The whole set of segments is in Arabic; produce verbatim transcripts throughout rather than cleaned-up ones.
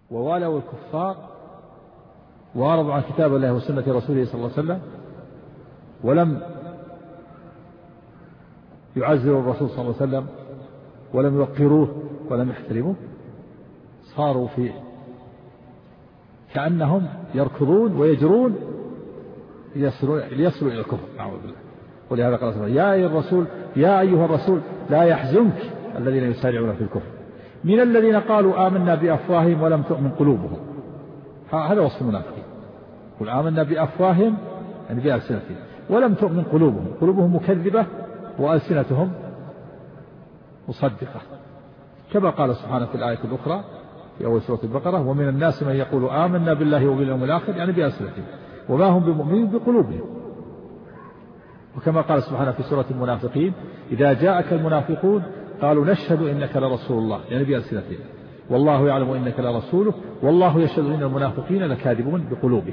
ووالوا الكفار وأعرضوا عن كتاب الله وسنة رسوله صلى الله عليه وسلم ولم يعزروا الرسول صلى الله عليه وسلم ولم يوقروه ولم يحترموه، صاروا في كأنهم يركضون ويجرون ليصلوا إلى الكفر، نعوذ بالله. ولهذا قال الله يا أيها الرسول يا أيها الرسول لا يحزنك الذين يسارعون في الكفر من الذين قالوا آمنا بأفواههم ولم تؤمن قلوبهم. هذا وصف المنافقين، قل آمنا بأفواههم يعني بألسنتهم ولم تؤمن قلوبهم، قلوبهم مكذبة وألسنتهم مصدقة، كما قال سبحانه في الآية الأخرى في أول سورة البقرة ومن الناس من يقول آمنا بالله وباليوم الآخر يعني بألسنتهم وما هم بمؤمنين بقلوبهم. وكما قال سبحانه في سورة المنافقين إذا جاءك المنافقون قالوا نشهد إنك لرسول الله يعني بألسنتهم والله يعلم إنك لرسوله والله يشهد إن المنافقين لكاذبون بقلوبهم.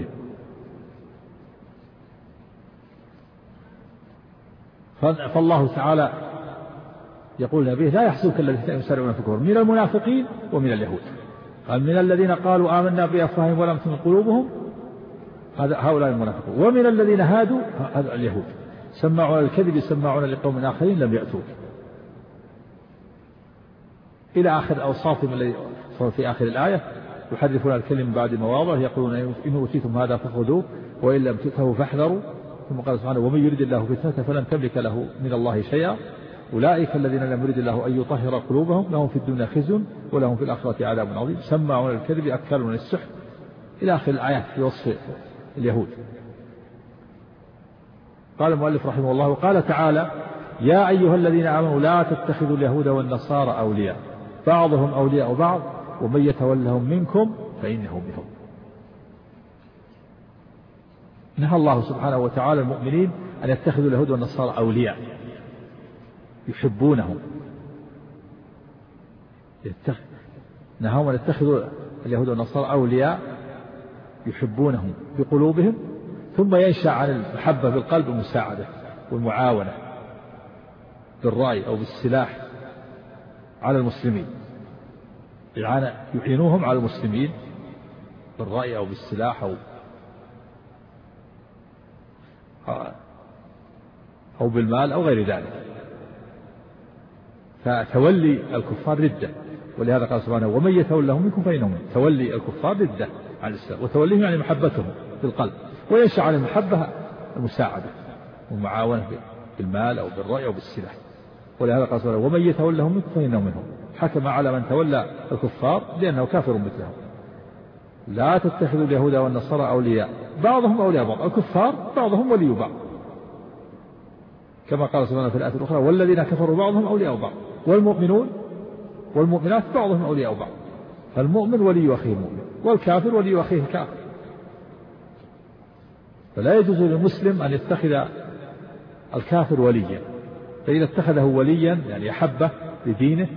فالله تعالى يقول لنبيه لا يحزنك الذين يسارعون في الكفر من المنافقين ومن اليهود، قال من الذين قالوا آمنا بأفواههم ولم تؤمن قلوبهم هؤلاء المنافقون ومن الذين هادوا هذا اليهود سماعون الكذب سماعون لقوم آخرين لم يأتوك إلى آخر أوصافهم الذي في آخر الآية يحرفون الكلم بعد مواضعه يقولون إن أوتيتم هذا فخذوه وإن لم تؤتوه فاحذروا. ثم قال سبحانه ومن يريد الله فتنته فلن تملك له من الله شيئا أولئك الذين لم يرد الله أن يطهر قلوبهم لهم في الدنيا خزي ولهم في الآخرة عذاب عظيم سماعون الكذب أكالون السحت إلى آخر الآيات في وصف اليهود. قال المؤلف رحمه الله وقال تعالى يا أيها الذين آمنوا لا تتخذوا اليهود والنصارى أولياء بعضهم أولياء بعض ومن يتولهم منكم فإنه منهم. نهى الله سبحانه وتعالى المؤمنين أن يتخذوا اليهود والنصارى أولياء يحبونهم، نهاهم أن يتخذوا اليهود والنصارى أولياء يحبونهم بقلوبهم ثم ينشأ عن المحبة بالقلب المساعدة والمعاونة بالرأي أو بالسلاح على المسلمين، يعينوهم على المسلمين بالرأي أو بالسلاح أو أو بالمال أو غير ذلك. فتولي الكفار ردة، ولهذا قال سبحانه ومن يتولهم منكم فإنهم منهم. تولي الكفار ردة عن الإسلام وتوليهم يعني محبتهم بالقلب وينشأ عن المحبة المساعدة والمعاونة بالمال أو بالرأي أو بالسلاح. ولهذا قال سبحانه ومن يتولهم منكم فإنهم منهم، حكم على من تولى الكفار لأنه كافر مثلهم. لا تتخذوا اليهود والنصارى أولياء بعضهم أولياء بعض، الكفار بعضهم ولي بعض كما قال سبحانه في الآية الأخرى والذين كفروا بعضهم أولياء بعض والمؤمنون والمؤمنات بعضهم أولياء بعض. فالمؤمن ولي أخيه المؤمن والكافر ولي أخيه الكافر. فلا يجوز للمسلم أن يتخذ الكافر وليا، فإذا اتخذه وليا يعني أحبه لدينه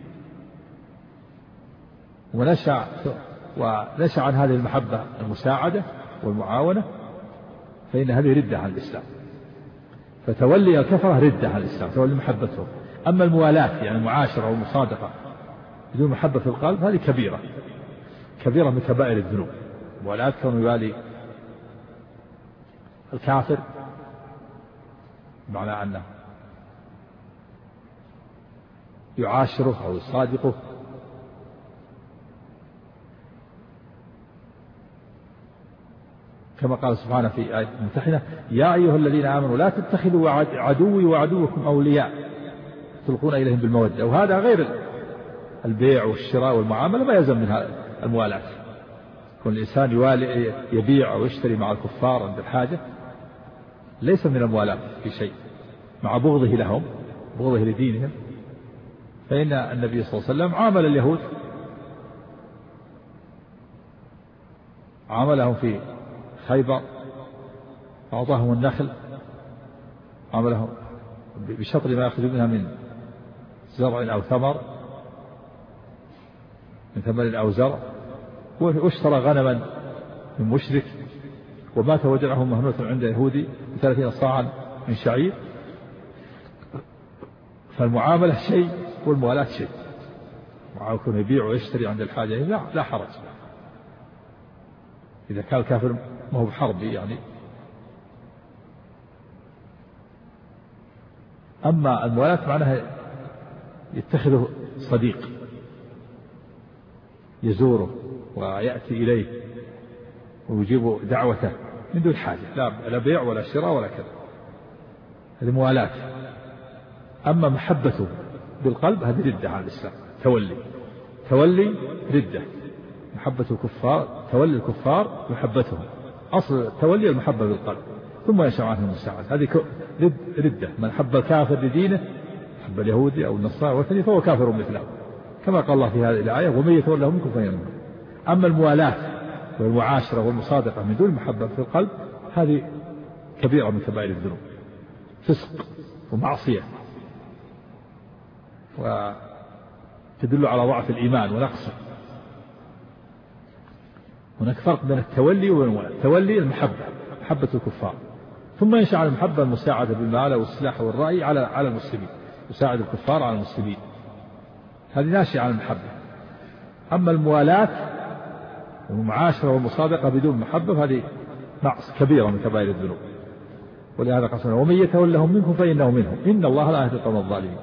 ونشأ ونشأ عن هذه المحبة المساعدة والمعاونة فإن هذه ردة عن الإسلام. فتولي الكفرة ردة عن الإسلام، تولي محبتهم. أما الموالاة يعني المعاشرة والمصادقة بدون محبة في القلب هذه كبيرة كبيرة من كبائر الذنوب. الموالاة كانوا يوالي الكافر معنى أنه يعاشره أو يصادقه كما قال سبحانه في آية الممتحنة يا أيها الذين آمنوا لا تتخذوا عدوي وعدوكم أولياء تلقون إليهم بالمودة. وهذا غير البيع والشراء والمعاملة ما يلزم منها الموالاة. كل الإنسان يوالي يبيع أو يشتري مع الكفار عند الحاجة ليس من الموالاة في شيء مع بغضه لهم بغضه لدينهم. فإن النبي صلى الله عليه وسلم عامل اليهود عاملهم في خيبر أعطاهم النخل عاملهم بشطر ما يأخذ منها من زرع أو ثمر من ثمر أو زرع واشترى غنما من مشرك ومات وجعه مهنوة عند يهودي بثلاثين صاعا من شعير. فالمعاملة شيء والموالاة شيء. معاكم يبيع ويشتري عند الحاجة لا, لا حرج إذا كان الكافر ما هو بحربي يعني. أما الموالاة معناها يتخذه صديق يزوره ويأتي إليه ويجيب دعوته من دون حاجة، لا بيع ولا شراء ولا كذا، هذه موالاة. أما محبته بالقلب هذه ردة عن الإسلام، تولي تولي ردة. محبة الكفار، تولي الكفار محبتهم، أصل تولي المحبة بالقلب ثم يشرع عنه المساعدة، هذه ردة. من حب الكافر لدينه، حب اليهودي أو النصارى والثاني فهو كافر مثله، كما قال الله في هذه الآية ومن يتولى منكم فإنه منهم. أما الموالاة والمعاشرة والمصادقة من دون المحبة في القلب هذه كبيرة من كبائر الذنوب، فسق ومعصية، وتدل على ضعف الإيمان ونقصه. هناك فرق بين التولي والموالاة. التولي المحبة، محبة الكفار، ثم ينشأ على المحبة المساعدة بالمال والسلاح والرأي على على المسلمين، يساعد الكفار على المسلمين، هذه ناشئة عن المحبة. أما الموالاة والمعاشرة والمصادقة بدون محبة هذه نقص كبيرة من كبائر الذنوب. ولهذا قال ومن يتولهم منكم فإنه منهم إن الله لا يهدي القوم الظالمين.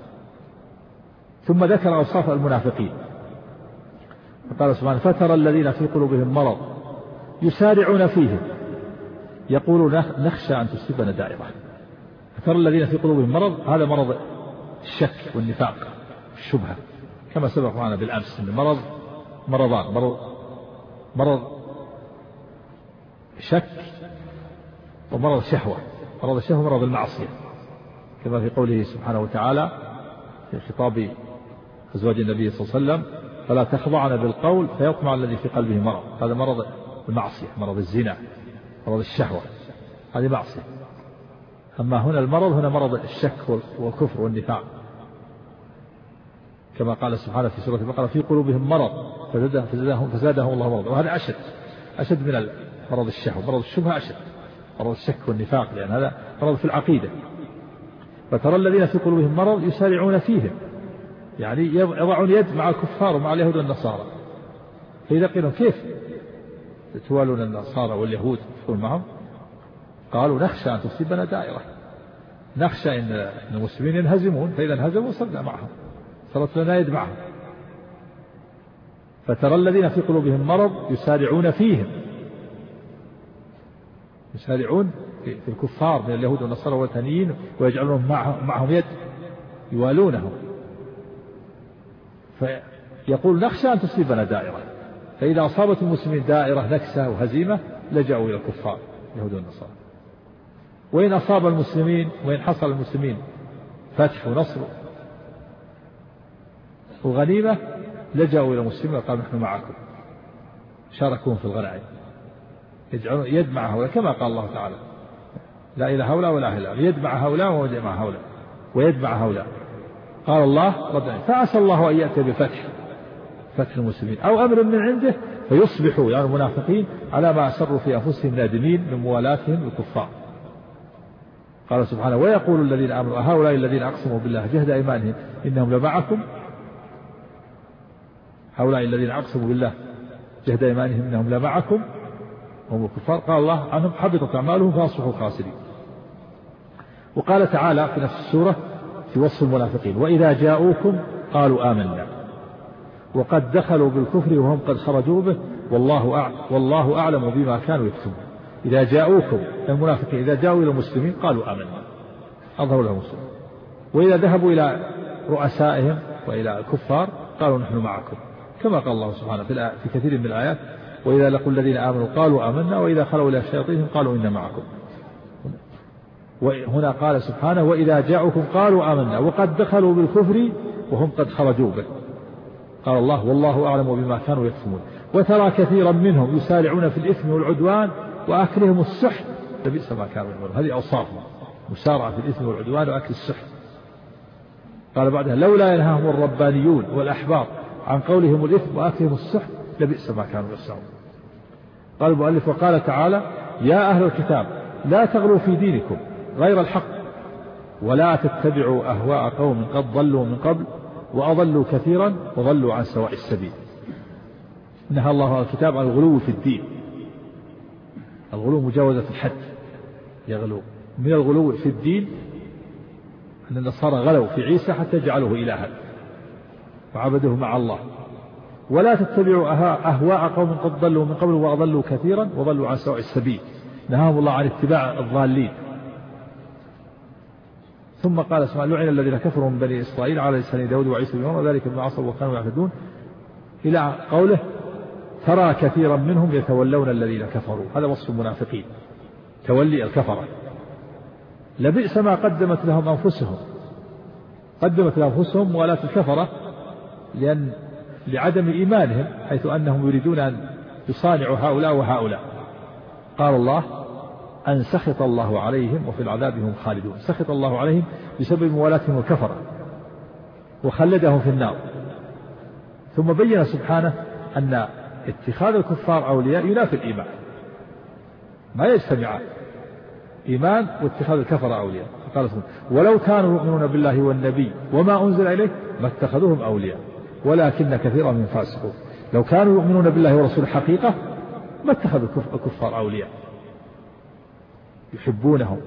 ثم ذكر أوصاف المنافقين فقال سبحانه فترى الذين في قلوبهم مرض يسارعون فيهم يقولون نخشى أن تصيبنا دائرة. فترى الذين في قلوبهم مرض، هذا مرض الشك والنفاق الشبهة، كما سبق معنا بالأمس أن المرض مرضان، مرض مرض شك ومرض شهوة. مرض الشهوة مرض المعصية، كما في قوله سبحانه وتعالى في خطاب أزواج النبي صلى الله عليه وسلم فلا تخضعن بالقول فيطمع الذي في قلبه مرض. هذا مرض المعصية، مرض الزنا، مرض الشهوة، هذه معصية. أما هنا المرض هنا مرض الشك والكفر والنفاق، كما قال سبحانه في سورة البقرة في قلوبهم مرض فزادهم, فزادهم الله مرض. وهذا أشد أشد من مرض الشهوة. مرض الشبهة أشد، مرض الشك والنفاق، لأن هذا مرض في العقيدة. فترى الذين في قلوبهم مرض يسارعون فيهم، يعني يضعون يد مع الكفار ومع اليهود والنصارى. فإذا قيلوا كيف توالون النصارى واليهود تكون معهم؟ قالوا نخشى أن تصيبنا دائرة، نخشى أن المسلمين ينهزمون، فإذا انهزموا صرنا معهم، صارت لنا يد معهم. فترى الذين في قلوبهم مرض يسارعون فيهم، يسارعون في الكفار من اليهود والنصارى والثانيين ويجعلون معهم يد يوالونهم. فيقول نخشى أن تصيبنا دائرة، فإذا أصابت المسلمين دائرة نكسة وهزيمة لجأوا إلى الكفار اليهود والنصارى. وإن أصاب المسلمين وإن حصل المسلمين فتح ونصر وغنيمة لجأوا إلى المسلمين وقالوا نحن معكم، شاركوهم في الغنائم، يجعلون يد مع هؤلاء، كما قال الله تعالى لا إله هؤلاء ولا إله هؤلاء، يد مع هؤلاء ويد مع هؤلاء ويد مع هؤلاء. قال الله ربنا فعسى الله أن يأتي بفتح، فتح المسلمين أو أمر من عنده فيصبحوا يعني المنافقين على ما أسروا في أنفسهم نادمين من موالاتهم الكفار. قال سبحانه ويقول الذين آمنوا هؤلاء الذين أقسموا بالله جهد أيمانهم إنهم لمعكم، هؤلاء الذين أقسموا بالله جهد أيمانهم إنهم لمعكم هم الكفار. قال الله عنهم حبطت أعمالهم فأصبحوا خاسرين. وقال تعالى في نفس السورة في وصف المنافقين وإذا جاءوكم قالوا آمنا وقد دخلوا بالكفر وهم قد خرجوا به والله أعلم, والله أعلم بما كانوا يكتمون. إذا جاءوكم المنافقين إذا جاءوا إلى المسلمين قالوا آمنا، أظهروا لهم المسلمين. وإذا ذهبوا إلى رؤسائهم وإلى الكفار قالوا نحن معكم، كما قال الله سبحانه في كثير من الآيات وإذا لقوا الذين آمنوا قالوا آمنا وإذا خلوا إلى شياطينهم قالوا إنا معكم. وهنا قال سبحانه وإذا جاءوكم قالوا آمنا وقد دخلوا بالكفر وهم قد خرجوا به. قال الله والله أعلم بما كانوا يكتمون. وترى كثيرا منهم يسارعون في الإثم والعدوان وأكلهم السحت لبئس ما كانوا يعملون. هذه أوصافهم، مسارعة في الإثم والعدوان وأكل السحت. قال بعدها لولا ينهاهم الربانيون والأحبار عن قولهم الإثم وأكلهم السحت لبئس ما كانوا يصنعون. قال المؤلف وقال تعالى يا أهل الكتاب لا تغلوا في دينكم غير الحق ولا تتبعوا أهواء قوم قد ضلوا من قبل وأضلوا كثيرا وضلوا عن سواء السبيل. نهى الله الكتاب عن الغلو في الدين الغلو مجاوزة الحد، يغلو. من الغلو في الدين أن النصارى غلوا في عيسى حتى جعلوه إلها وعبدوه مع الله. ولا تتبعوا أهواء قوم قد ضلوا من قبل وأضلوا كثيرا وضلوا عن سواء السبيل، نهاهم الله عن اتباع الضالين. ثم قال سبحانه: لعن الذين كفروا من بني إسرائيل على لسان داود وعيسى بن مريم وذلك بما عصوا وكانوا يعتدون، إلى قوله: ترى كثيرا منهم يتولون الذين كفروا. هذا وصف المنافقين، تولي الكفرة. لبئس ما قدمت لهم أنفسهم، قدمت لهم أنفسهم موالاة الكفرة لأن لعدم إيمانهم، حيث أنهم يريدون أن يصانعوا هؤلاء وهؤلاء. قال الله: أن سخط الله عليهم وفي العذاب هم خالدون. سخط الله عليهم بسبب موالاتهم الكفرة وخلدهم في النار. ثم بين سبحانه أن اتخاذ الكفار أولياء ينافي الإيمان، ما يجتمعان، إيمان واتخاذ الكفر أولياء. قال سبحانه: ولو كانوا يؤمنون بالله والنبي وما أنزل إليه ما اتخذوهم أولياء ولكن كثيرا من فاسقون. لو كانوا يؤمنون بالله ورسوله حقيقة ما اتخذوا الكفار أولياء، يحبونهم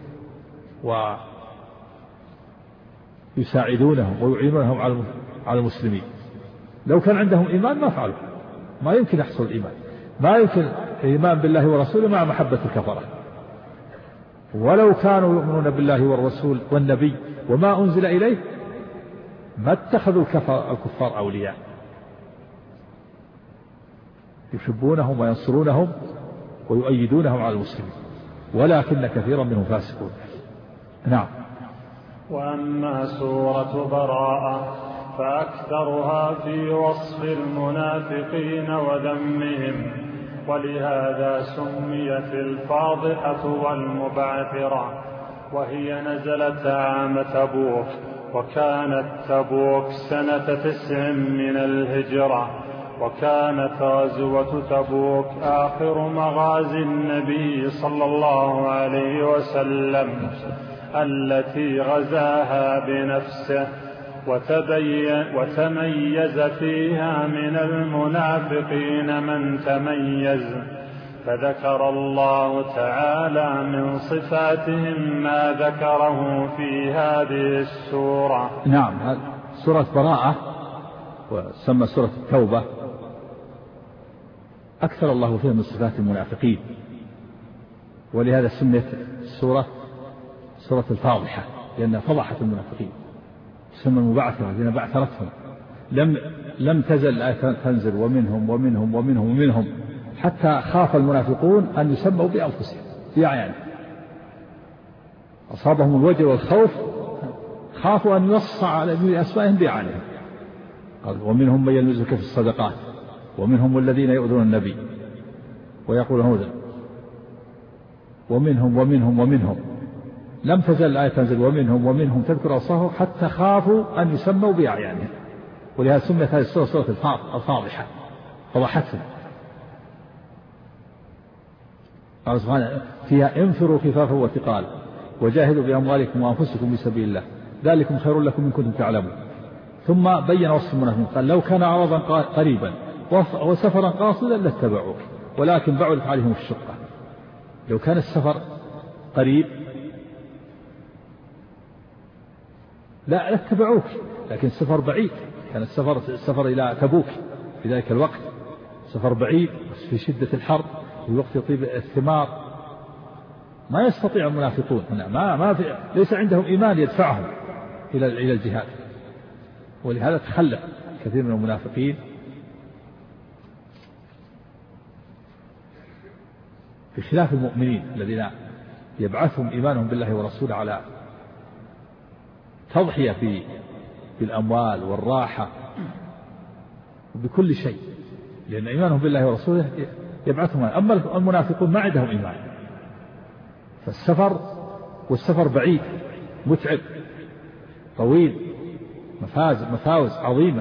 ويساعدونهم ويعينونهم على المسلمين. لو كان عندهم إيمان ما فعلوا، ما يمكن يحصل الإيمان، ما يمكن الإيمان بالله ورسوله مع محبة الكفرة. ولو كانوا يؤمنون بالله والرسول والنبي وما أنزل إليه ما اتخذوا الكفار أولياء، يحبونهم وينصرونهم ويؤيدونهم على المسلمين ولكن كثيرا منهم فاسقون. نعم. وأما سورة براءة فأكثرها في وصف المنافقين وذمهم، ولهذا سميت الفاضحة والمبعثرة، وهي نزلت عام تبوك، وكانت تبوك سنة تسع من الهجرة، وكانت غزوة تبوك آخر مغازي النبي صلى الله عليه وسلم التي غزاها بنفسه، وتبين وتميز فيها من المنافقين من تميز، فذكر الله تعالى من صفاتهم ما ذكره في هذه السورة. نعم. سورة براءة وسمى سورة التوبة أكثر الله فيها من صفات المنافقين، ولهذا سميت السورة سورة الفاضحة لأنها فضحت المنافقين. سمى المبعثرة لأنها بعثرتهم، لم لم تزل الآية تنزل ومنهم ومنهم ومنهم ومنهم حتى خاف المنافقون أن يسموا بأنفسهم بأعيانهم، أصابهم الوجل والخوف، خافوا أن ينص على أسمائهم بأعيانهم. قال: ومنهم من يلمزك في الصدقات ومنهم الذين يؤذون النبي ويقولون هذا، ومنهم ومنهم ومنهم، لم تزل الآية تنزل ومنهم ومنهم تذكر أوصافهم حتى خافوا أن يسموا بأعيانهم، ولهذا سميت هذه السورة سورة الفاضحة، فضحتهم. قال سبحانه فيها: انفروا خفافا وثقالا وجاهدوا بأموالكم وأنفسكم في سبيل الله ذلكم خير لكم إن كنتم تعلمون. ثم بين وصف المنافقين قال: لو كان عرضا قريبا وسفرا قاصدا لاتبعوك ولكن بعدت عليهم الشقة. لو كان السفر قريب لا لاتبعوك، لكن السفر بعيد، كان السفر السفر إلى تبوك في ذلك الوقت سفر بعيد في شدة الحر في وقت يطيب الثمار، ما يستطيع المنافقون ما ما في ليس عندهم إيمان يدفعهم إلى إلى الجهاد، ولهذا تخلف كثير من المنافقين بخلاف المؤمنين الذين يبعثهم إيمانهم بالله ورسوله على تضحية في بالأموال والراحة وبكل شيء، لأن إيمانهم بالله ورسوله يبعثهم. أما المنافقون ما عندهم إيمان، فالسفر والسفر بعيد متعب طويل، مفاز مفاوز عظيمة،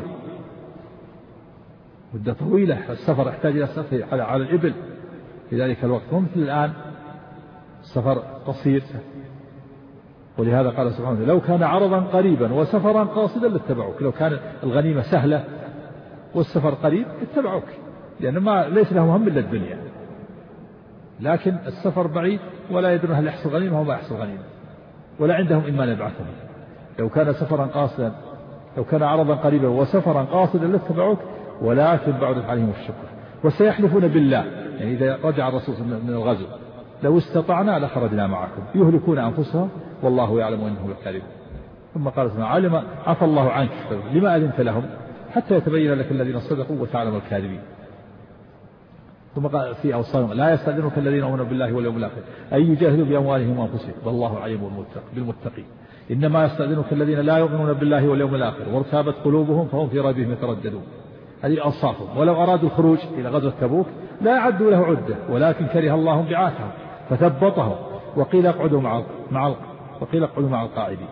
مدة طويلة، السفر يحتاج إلى سفر على على الإبل في ذلك الوقت، مو مثل الآن السفر قصير. ولهذا قال سبحانه: لو كان عرضا قريبا وسفرا قاصدا لاتبعوك. لو كان الغنيمة سهلة والسفر قريب اتبعوك، لأن ما ليس لهم هم إلا الدنيا، لكن السفر بعيد ولا يدرون هل يحصل غنيمة أو ما يحصل غنيمة، ولا عندهم إما يبعثهم. لو كان سفرا قاصدا، لو كان عرضا قريبا وسفرا قاصدا لاتبعوك، ولكن بعدت عليهم الشقة. وسيحلفون بالله، يعني إذا رجع الرسول من الغزو، لو استطعنا لخرجنا معكم، يهلكون أنفسهم والله يعلم أنهم لكاذبون. ثم قال سبحانه: علم عفى الله عنك لما أذنت لهم حتى يتبين لك الذين صدقوا وتعلم الكاذبين. ثم قال في أوصاهم: لا يستأذنك الذين آمنوا بالله واليوم الآخر أن يجاهدوا بأموالهم وأنفسهم والله عليم بالمتقين. إنما يستأذنك الذين لا يؤمنون بالله واليوم الآخر وارتابت قلوبهم فهم في ريبهم يترددون. هذه أوصافهم. ولو أرادوا الخروج إلى غزوة تبوك لا أعدوا له عدة، ولكن كره الله بعاثهم فثبطهم وقيل اقعدوا مع مع وقيل اقعدوا مع القاعدين.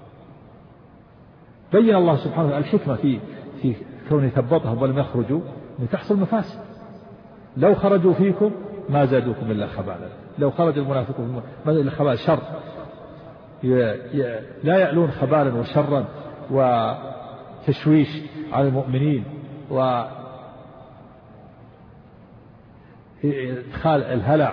بين الله سبحانه الحكمة في في كون يثبطهم ولم يخرجوا لتحصل مفاسد. لو خرجوا فيكم ما زادوكم إلا خبالا. لو خرج المنافقون إلا خبالا شر، لا يعلون خبالا وشرا وتشويش على المؤمنين وإدخال الهلع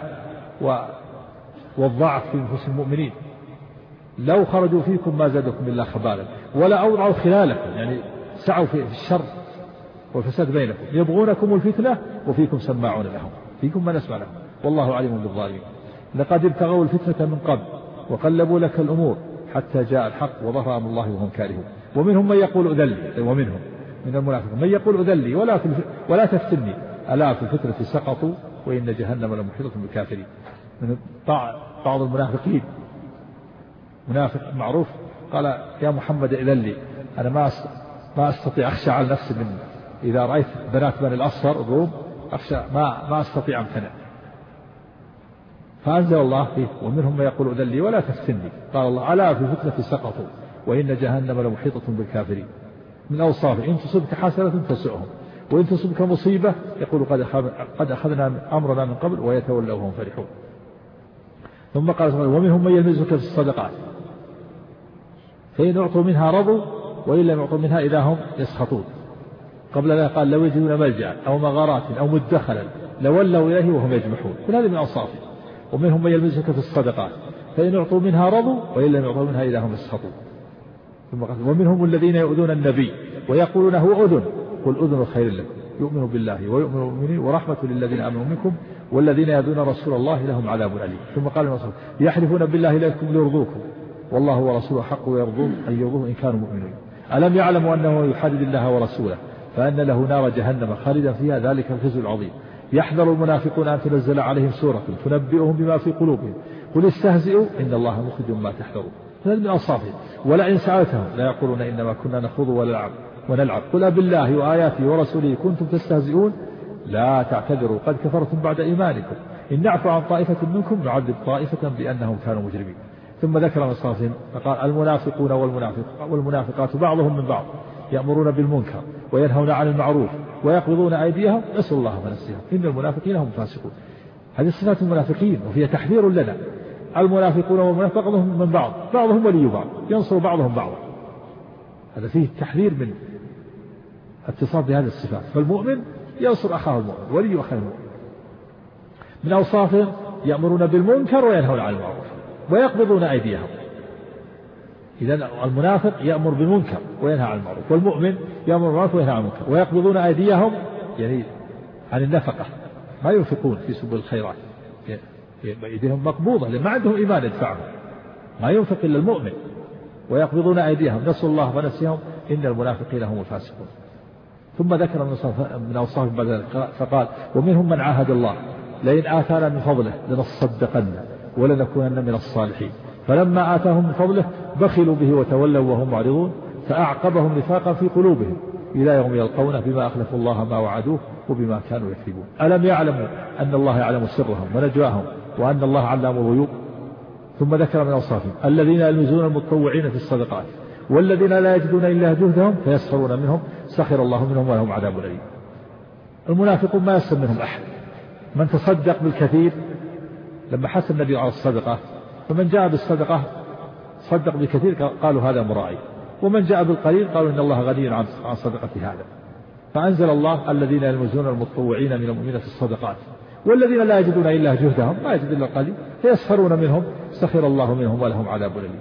والضعف في نفوس المؤمنين. لو خرجوا فيكم ما زادوكم إلا خبالا ولا أوضعوا خلالكم، يعني سعوا في الشر والفساد بينكم، يبغونكم الفتنة وفيكم سماعون لهم، فيكم من يسمع لهم والله عليم بالظالمين. لقد ابتغوا الفتنة من قبل وقلبوا لك الأمور حتى جاء الحق وظهر أمر الله وهم كارهون. ومنهم من يقول أذلي، ومنهم من المنافقين من يقول أذلي ولا ولا تفتني ألا في الفتنة سقطوا وإن جهنم لمحيطة بالكافرين. من بعض المنافقين منافق معروف قال: يا محمد أذلي، أنا ما ما أستطيع أخشى على نفسي من إذا رأيت بنات بني الأصفر الروم أخشى ما ما أستطيع أمتنع. فأنزل الله فيه: ومنهم من يقول أذلي ولا تفتني. قال الله: ألا في الفتنة سقطوا وإن جهنم لمحيطة بالكافرين. من أوصافه: إن تصبك حسنة تسؤهم وإن تصبك مصيبة يقول قد أخذنا أمرنا من قبل ويتولوا وهم فرحون. ثم قال: ومنهم من يلمزك في الصدقات فإن أعطوا منها رضوا وإن لم يعطوا منها إذا هم يسخطون. قبل ذلك قال: لو يجدون ملجأ أو مغارات أو مدخلا لولوا إليه وهم يجمحون. كل هذه من أوصافه. ومنهم من يلمزك في الصدقات فإن أعطوا منها رضوا وإن لم يعطوا منها إذا هم يسخطون. ثم قال: ومنهم الذين يؤذون النبي ويقولون هو أذن قل أذن خير لكم يؤمن بالله ويؤمن المؤمنين ورحمة للذين آمنوا منكم والذين يؤذون رسول الله لهم عذاب أليم. ثم قال الرسول: يحلفون بالله لكم ليرضوكم والله ورسوله حق ويرضون أن يرضوه إن كانوا مؤمنين. ألم يعلموا أنه يحدد الله ورسوله فأن له نار جهنم خالدا فيها ذلك الخزي العظيم. يحذر المنافقون أن تنزل عليهم سورة تنبئهم بما في قلوبهم قل استهزئوا إن الله مخرج ما تحذرون. هذا من أوصافه. ولئن سألتهم لا يقولون إنما كنا نخوض ونلعب ونلعب قل بالله وآياته ورسوله كنتم تستهزئون لا تعتذروا قد كفرتم بعد إيمانكم إن نعفو عن طائفة منكم نعذب طائفة بأنهم كانوا مجرمين. ثم ذكر من صافهم فقال: المنافقون والمنافق والمنافقات بعضهم من بعض يأمرون بالمنكر وينهون عن المعروف ويقبضون أيديهم نسوا الله فنسيهم إن المنافقين هم فاسقون. هذه صفات المنافقين وفيها تحذير لنا. المنافقون والمنافق بعضهم من بعض بعضهم ولي بعض ينصر بعضهم بعضا. هذا فيه تحذير من اتصاف بهذه الصفات. فالمؤمن ينصر أخاه المؤمن ولي أخاه المؤمن. من أوصافهم يأمرون بالمنكر وينهون عن المعروف ويقبضون أيديهم. إذن المنافق يأمر بالمنكر وينهى عن المعروف والمؤمن يأمر بالمعروف وينهى عن المنكر ويقبضون أيديهم يعني عن النفقة ما ينفقون في سبل الخيرات أيديهم مقبوضة لأن ما عندهم إيمان يدفعهم ما ينفق إلا المؤمن. ويقبضون أيديهم نسوا الله فنسيهم إن المنافقين هم الفاسقون. ثم ذكر من أوصافهم بعد ذلك فقال: ومنهم من عاهد الله لئن آتانا من فضله لنصدقن ولنكونن من الصالحين فلما آتاهم من فضله بخلوا به وتولوا وهم معرضون فأعقبهم نفاقا في قلوبهم إلى يوم يلقونه بما أخلفوا الله ما وعدوه وبما كانوا يكذبون. ألم يعلموا أن الله يعلم سرهم ونجواهم وأن الله علام الغيوب. ثم ذكر من أوصافهم: الذين يلمزون المتطوعين في الصدقات والذين لا يجدون إلا جهدهم فيسخرون منهم سخر الله منهم ولهم عذاب أليم. المنافقون ما يسخر منهم أحد. من تصدق بالكثير لما حث النبي على الصدقة فمن جاء بالصدقة صدق بالكثير قالوا هذا مراعي ومن جاء بالقليل قالوا إن الله غني عن صدقة هذا. فأنزل الله: الذين يلمزون المتطوعين من المؤمنين في الصدقات والذين لا يجدون إلا جهدهم ما يجد إلا القليل فيسخرون منهم سخر الله منهم ولهم عذاب أليم.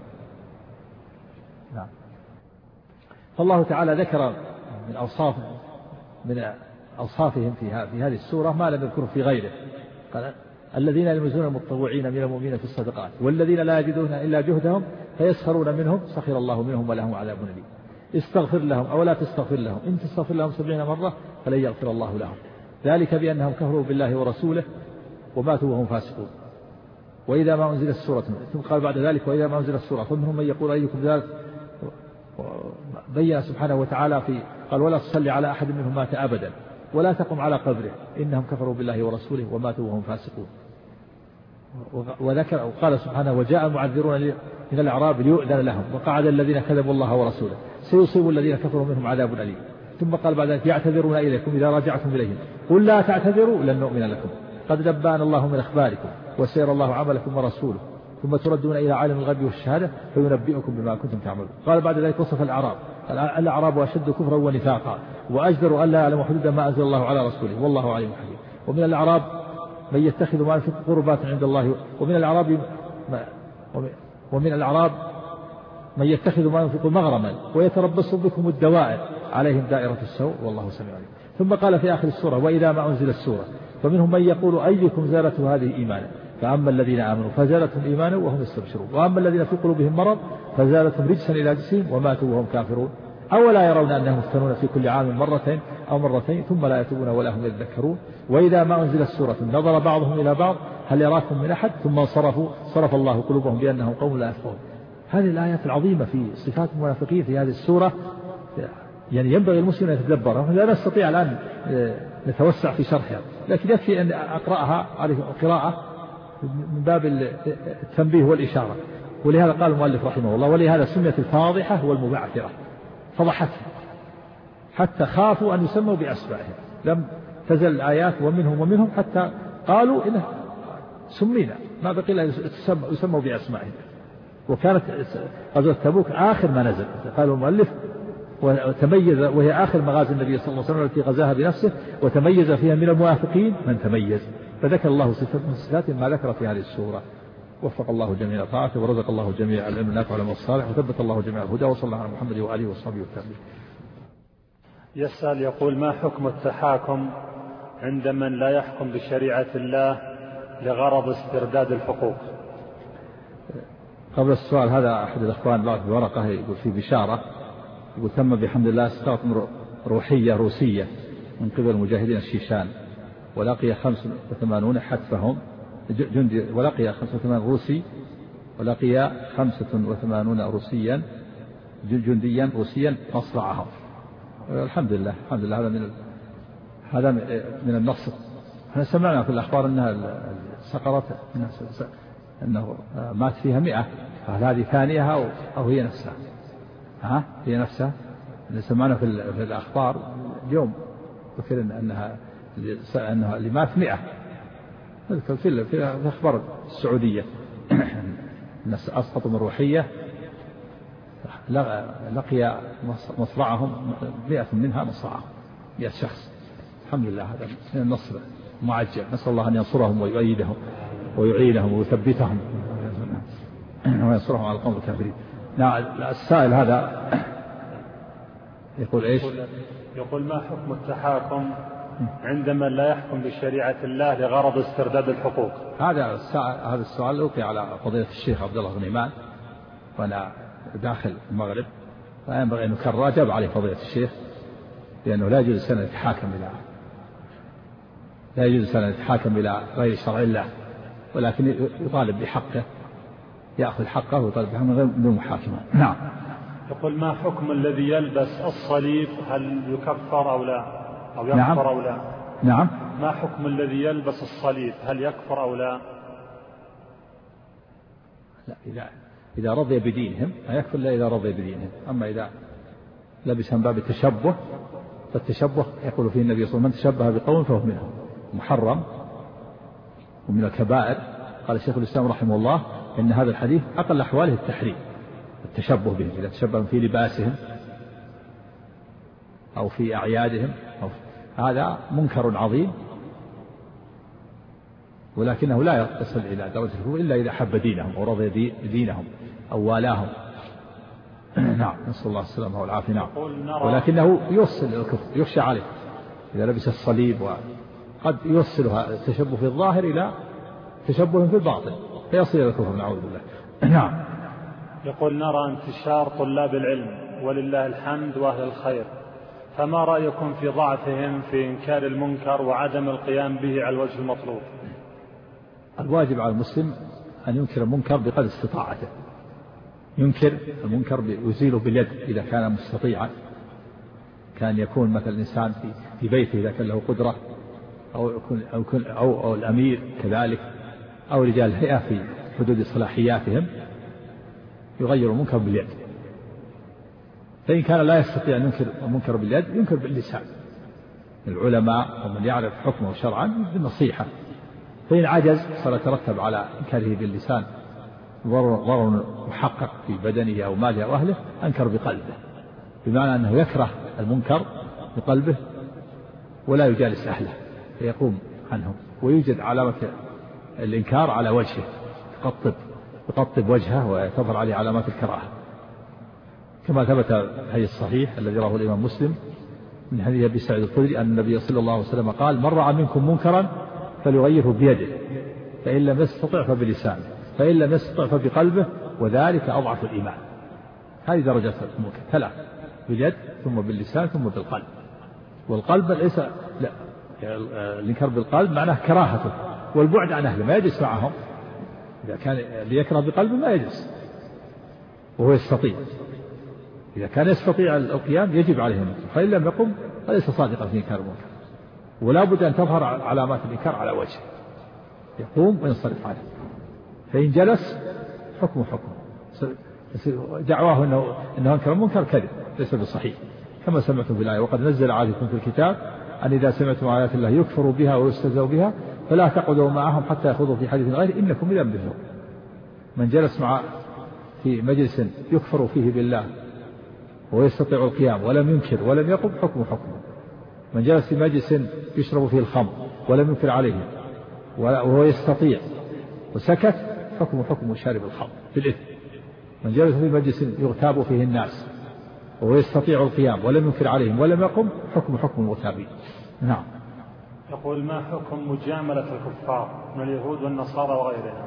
نعم. فالله تعالى ذكر من أوصاف من أوصافهم في هذه السورة ما لم يذكره في غيره. قال الذين يلمزون المتطوعين من المؤمنين في الصدقات والذين لا يجدون إلا جهدهم فيسخرون منهم سخر الله منهم ولهم عذاب أليم. استغفر لهم أو لا تستغفر لهم إن تستغفر لهم سبعين مرة فلن يغفر الله لهم ذلك بأنهم كفروا بالله ورسوله وماتوا وهم فاسقون. وإذا ما أنزلت السورة ثم قال بعد ذلك وإذا ما أنزلت السورة فمنهم من يقول أيكم ذلك بين سبحانه وتعالى في قال ولا تصلي على أحد منهم مات أبدا ولا تقم على قبره إنهم كفروا بالله ورسوله وماتوا وهم فاسقون. وذكر وقال سبحانه وجاء المعذرون من الأعراب ليؤذن لهم وقعد الذين كذبوا الله ورسوله سيصيب الذين كفروا منهم عذاب أليم. ثم قال بعد ذلك يعتذرون إليكم إذا رجعتم إليهم قل لا تعتذروا لن نؤمن لكم قد نبأنا الله من أخباركم وسيرى الله عملكم ورسوله ثم تردون إلى عالم الغيب والشهادة فينبئكم بما كنتم تعملون. قال بعد ذلك وصف الأعراب الأعراب أشد كفرا ونفاقا وأجدر أن لا يعلم حدود ما أنزل الله على رسوله والله عليم حكيم. ومن الأعراب من يتخذ ما ينفق قربات عند الله ومن الأعراب ومن الأعراب من يتخذ ما ينفق مغرما ويتربص بكم الدوائر عليهم دائرة السوء والله سميع عليم. ثم قال في آخر السورة وإذا ما أنزل السورة فمنهم من يقول أيكم زادته هذه إيمانا فأما الذين آمنوا فزادتهم إيمانا وهم يستبشرون وأما الذين في قلوبهم مرض فزادتهم رجسا إلى جسهم وماتوا وهم كافرون أولا يرون أنهم يفتنون في كل عام مرتين أو مرتين ثم لا يتوبون ولا هم يذكرون. وإذا ما أنزلت السورة نظر بعضهم إلى بعض هل يراكم من أحد ثم صرفوا صرف الله قلوبهم بأنهم قوم لا يفقهون. هذه الآيات العظيمة في صفات المنافقين في هذه السورة يعني ينبغي المسلم أن يتدبرها. لا نستطيع الآن نتوسع في شرحها لكن يكفي أن أقرأها عليه قراءة من باب التنبيه والإشارة. ولهذا قال المؤلف رحمه الله ولهذا سميت الفاضحة والمبعثرة فضحتهم حتى خافوا أن يسموا بأسمائهم لم تزل الآيات ومنهم ومنهم حتى قالوا إنه سمينا ما بقي إلا يسموا بأسمائهم. وكانت غزوة تبوك آخر ما نزل قال المؤلف وتميز وهي آخر مغازي النبي صلى الله عليه وسلم التي غزاها بنفسه وتميز فيها من المنافقين من تميز فذكر الله صفات من صفات ما ذكر في هذه السورة. وفق الله جميع طاعته ورزق الله جميع العلم النافع والعمل الصالح وثبت الله جميع الهدى وصلى الله على محمد وآله وصحبه وسلم. يسأل يقول ما حكم التحاكم عند من لا يحكم بشريعة الله لغرض استرداد الحقوق؟ قبل السؤال هذا أحد الأخوان بعث بورقة يقول في بشارة يقول تم بحمد الله استقامة روحية روسية من قبل مجاهدين الشيشان ولقي خمسة وثمانون حتفهم جندي ولقي خمسة وثمانين روسي ولقي خمسة وثمانين روسيا جنديا روسيا مصرعهم. الحمد لله الحمد لله هذا من هذا من النصر. احنا سمعنا في الأخبار أنها سقرت أنه مات فيها مئة فهل هذه ثانية أو هي نفسها؟ ها هي نفسها اللي سمعنا في الأخبار اليوم ذكر أنها أنها اللي مات مئة نذكر في في الأخبار السعودية الناس أسقطوا من روحية لقي مصرعهم مئة منها مصرعهم مئة شخص. الحمد لله هذا من النصر معجل نسأل الله أن ينصرهم ويؤيدهم ويعينهم ويثبتهم وينصرهم على القوم الكافرين. نعم السائل هذا يقول إيش؟ يقول ما حكم التحاكم عند من لا يحكم بشريعة الله لغرض استرداد الحقوق؟ هذا هذا السؤال أوقي على فضيلة الشيخ عبد الله بن إيمان وأنا داخل المغرب فينبغي أن نكرر. أجاب عليه فضيلة الشيخ لأنه لا يجوز أن يتحاكم إلى لا يجوز أن يتحاكم إلى غير شرع الله ولكن يطالب بحقه يأخذ حقه ويطالب بحقه من غير محاكمة. نعم. يقول ما حكم الذي يلبس الصليب هل يكفر أو لا أو يكفر نعم. أو لا؟ نعم. ما حكم الذي يلبس الصليب هل يكفر أو لا؟ لا إذا إذا رضي بدينهم لا يكفر إلا إذا رضي بدينهم. أما إذا لبس من باب التشبه فالتشبه يقول فيه النبي صلى الله عليه وسلم من تشبه بقوم فهو منهم محرم ومن الكبائر. قال الشيخ الإسلام رحمه الله إن هذا الحديث أقل أحواله التحريم التشبه بهم إذا تشبهوا في لباسهم أو في أعيادهم أو هذا منكر عظيم ولكنه لا يصل إلى درجة الكفر إلا إذا حب دينهم أو رضي دينهم أو والاهم. نعم، نسأل الله السلامة والعافية. نعم، ولكنه يوصل إلى الكفر، يخشى عليه إذا لبس الصليب، وقد يوصلها التشبه في الظاهر إلى تشبه في الباطن فيصل إلى الكفر، نعوذ بالله. نعم. يقول نرى انتشار طلاب العلم ولله الحمد وأهل الخير، فما رأيكم في ضعفهم في إنكار المنكر وعدم القيام به على الوجه المطلوب؟ الواجب على المسلم أن ينكر المنكر بقدر استطاعته، ينكر المنكر يزيله باليد إذا كان مستطيعا، كان يكون مثل الإنسان في في بيته إذا كان له قدرة، أو يكون أو, يكون أو, أو الأمير كذلك، أو رجال الهيئة في حدود صلاحياتهم، يغير المنكر باليد. فإن كان لا يستطيع أن ينكر المنكر باليد ينكر باللسان، العلماء ومن يعرف حكمه شرعا بالنصيحة. فإن عجز صار يترتب على إنكاره باللسان ضرر محقق في بدنه أو ماله أو أهله، أنكر بقلبه، بمعنى أنه يكره المنكر بقلبه ولا يجالس أهله فيقوم عنهم، ويوجد علامة الإنكار على وجهه، يقطب يقطب وجهه وتظهر عليه علامات الكراهة، كما ثبت في الصحيح الذي رواه الإمام مسلم من حديث أبي سعيد الخدري أن النبي صلى الله عليه وسلم قال: من رأى منكم منكرا فليغيره بيده، فإن لم يستطع فبلسانه، فإن لم يستطع فبقلبه، وذلك أضعف الإيمان. هذه درجات المنكر ثلاث: باليد، ثم باللسان، ثم بالقلب. والقلب ليس لا الإنكار بالقلب معناه كراهته والبعد عن أهله، ما يجلس معهم. إذا كان ليكره بقلبه ما يجلس وهو يستطيع، إذا كان يستطيع القيام يجب عليه المنكر، فإن لم يقم فليس صادقا في إنكار المنكر، ولا بد أن تظهر علامات الإنكار على وجهه، يقوم وينصرف عنه. فإن جلس حكمه حكمه، دعواه إنه, إنه أنكر المنكر كذب ليس بصحيح، كما سمعتم في الآية: وقد نزل عليكم في الكتاب أن إذا سمعتم آيات الله يكفر بها ويستهزأ بها فلا تقعدوا معهم حتى يخوضوا في حديث غيره إنكم إذا مثلهم. من جلس مع في مجلس يكفر فيه بالله ويستطيع القيام ولم ينكر ولم يقم حكمه حكمه. من جلس في مجلس يشرب فيه الخمر ولم ينكر عليه وهو يستطيع وسكت حكمه حكم شارب الخمر بالإثم. من جلس في مجلس يغتاب فيه الناس وهو يستطيع القيام ولم ينكر عليهم ولم يقم حكم حكم المغتابين. نعم. يقول: ما حكم مجاملة الكفار من اليهود والنصارى وغيرهم؟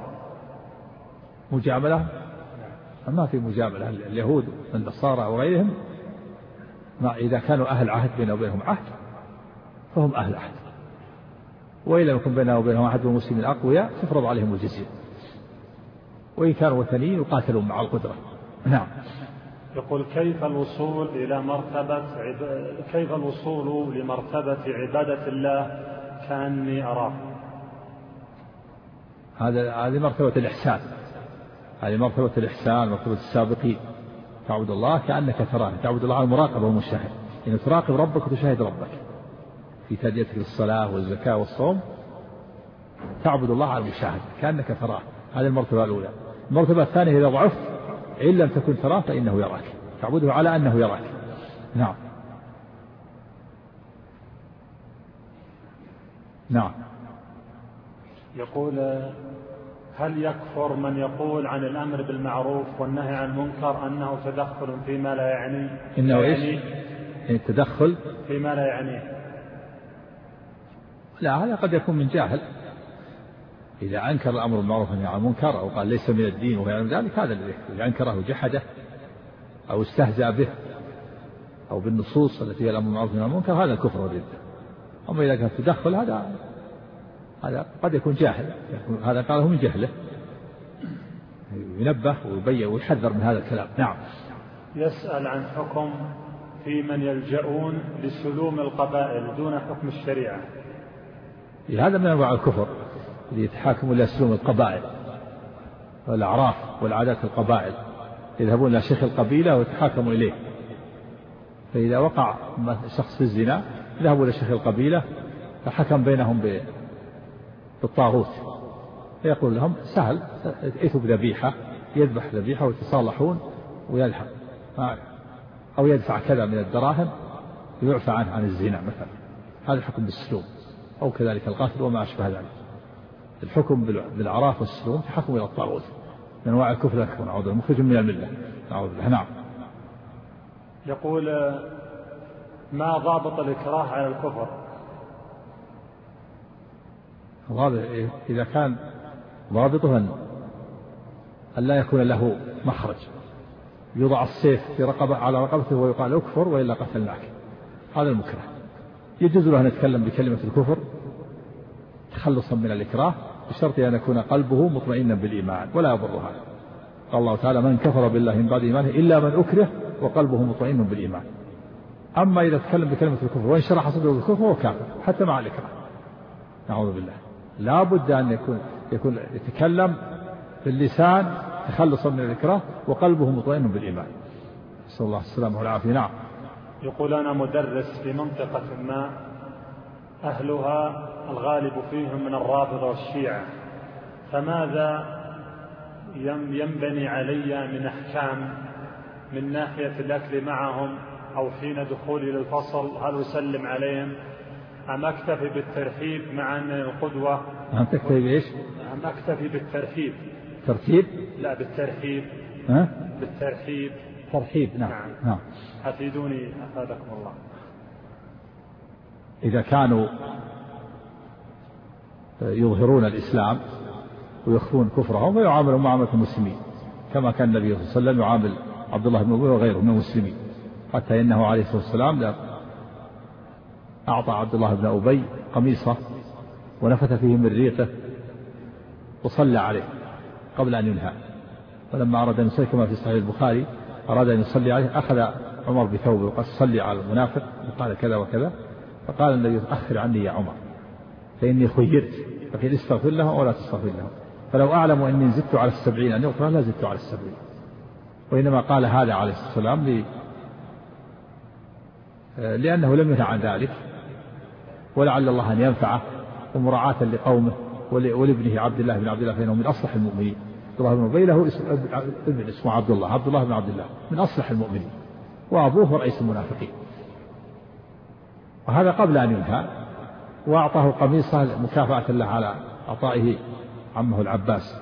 مجاملة؟ ما في مجاملة. اليهود والنصارى وغيرهم ما إذا كانوا أهل عهد بينه وبينهم عهد فهم أهل عهد، وإن لم يكن بينه وبينهم عهد والمسلمين أقوياء تفرض عليهم الجزية، وإن كانوا وثنيين يقاتلون مع القدرة. نعم. يقول: كيف الوصول إلى مرتبة عب... كيف الوصول لمرتبة عبادة الله كأني أراه؟ هذا هذه مرتبة الإحسان، هذه مرتبة الإحسان، مرتبة السابقين. تعبد الله كأنك تراه، تعبد الله على المراقبة والمشاهد، إن تراقب ربك وتشاهد ربك في تأديتك للصلاة والزكاة والصوم، تعبد الله على المشاهد كأنك تراه. هذه المرتبة الأولى. المرتبة الثانية: إذا ضعفت إن لم تكن تراه فإنه يراك، تعبده على أنه يراك. نعم. نعم. يقول: هل يكفر من يقول عن الأمر بالمعروف والنهي عن المنكر أنه تدخل فيما لا يعني؟ إنه إيش؟ التدخل فيما لا يعنيه. لا، هذا قد يكون من جاهل، إذا أنكر الأمر بالمعروف والنهي عن المنكر أو قال ليس من الدين وهو يعلم ذلك، هذا الذي إذا أنكره وجحده أو استهزأ به أو بالنصوص التي هي الأمر بالمعروف والنهي عن المنكر، هذا الكفر والردة. أما إذا كان تدخل هذا هذا قد يكون جاهل، هذا قاله من جهله، ينبه ويبين ويحذر من هذا الكلام. نعم. يسأل عن حكم في من يلجؤون لسلوم القبائل دون حكم الشريعة. هذا من أنواع الكفر اللي يتحاكموا إلى سلوم القبائل والأعراف والعادات القبائل، يذهبون إلى شيخ القبيلة ويتحاكموا إليه. فإذا وقع شخص في الزنا ذهبوا إلى شيخ القبيلة فحكم بينهم بالطاغوت، فيقول لهم سهل، ائتوا بذبيحة، يذبح ذبيحة ويتصالحون ويلحق، أو يدفع كذا من الدراهم ويعفى عنه عن الزنا مثلا. هذا الحكم بالسلوم، أو كذلك القتل وما أشبه ذلك. الحكم بالعراف والسلوم في حكم إلى الطاغوت من أنواع الكفر الأكبر، نعوذ بالله، مخرج من الملة، نعوذ بالله. نعم. يقول ما ضابط الإكراه على الكفر؟ إذا كان ضابطه أن لا يكون له مخرج، يوضع السيف في رقبة على رقبته ويقال اكفر وإلا قتلناك، هذا المكره. يجوز له أن يتكلم بكلمة الكفر تخلصا من الإكراه بشرط أن يكون قلبه مطمئنا بالإيمان ولا يضر هذا. قال الله تعالى من كفر بالله من بعد إيمانه إلا من أكره وقلبه مطمئن بالإيمان. أما إذا تكلم بكلمة الكفر وإن شرح صدره بالكفر هو كافر حتى مع الإكراه، نعوذ بالله. لا بد أن يكون يكون يتكلم باللسان تخلصا من الإكراه وقلبه مطمئن بالإيمان. نسأل الله السلامة والعافية. نعم. يقول أنا مدرس في منطقة ما أهلها الغالب فيهم من الرافضة والشيعة، فماذا ينبني علي من أحكام من ناحية الأكل معهم أو حين دخولي للفصل؟ هل أسلم عليهم أم أكتفي بالترحيب مع أن القدوة؟ أم تكتفي بإيش؟ أم أكتفي بالترحيب؟ ترتيب؟ لا بالترحيب. ها؟ بالترحيب. ترحيب. نعم. نعم. نعم. أفيدوني أفادكم الله. إذا كانوا يظهرون الإسلام ويخفون كفرهم ويعاملون معاملة المسلمين كما كان النبي صلى الله عليه وسلم يعامل عبد الله بن أبي وغيره من المسلمين، حتى إنه عليه الصلاة والسلام أعطى عبد الله بن أبي قميصه ونفث فيه من ريقه وصلى عليه قبل أن ينهى. فلما أراد أن يصلي كما في صحيح البخاري أراد أن يصلي عليه أخذ عمر بثوبه وقال صلي على المنافق وقال كذا وكذا، فقال النبي أخر عني يا عمر فإني خيرت فقيل استغفر لهم أو لا تستغفر لهم، فلو أعلم أني زدت على السبعين أن يغفر لا زدت على السبعين. وإنما قال هذا عليه الصلاة والسلام لي لأنه لم ينهى عن ذلك ولعل الله أن ينفعه ومراعاة لقومه ولابنه عبد الله بن عبد الله فإنه من أصلح المؤمنين. عبد الله بن أبي له ابن اسمه عبد الله عبد الله بن عبد الله من أصلح المؤمنين وأبوه رئيس المنافقين، وهذا قبل أن ينهى. وأعطاه قميصه مكافأة له على عطائه عمه العباس.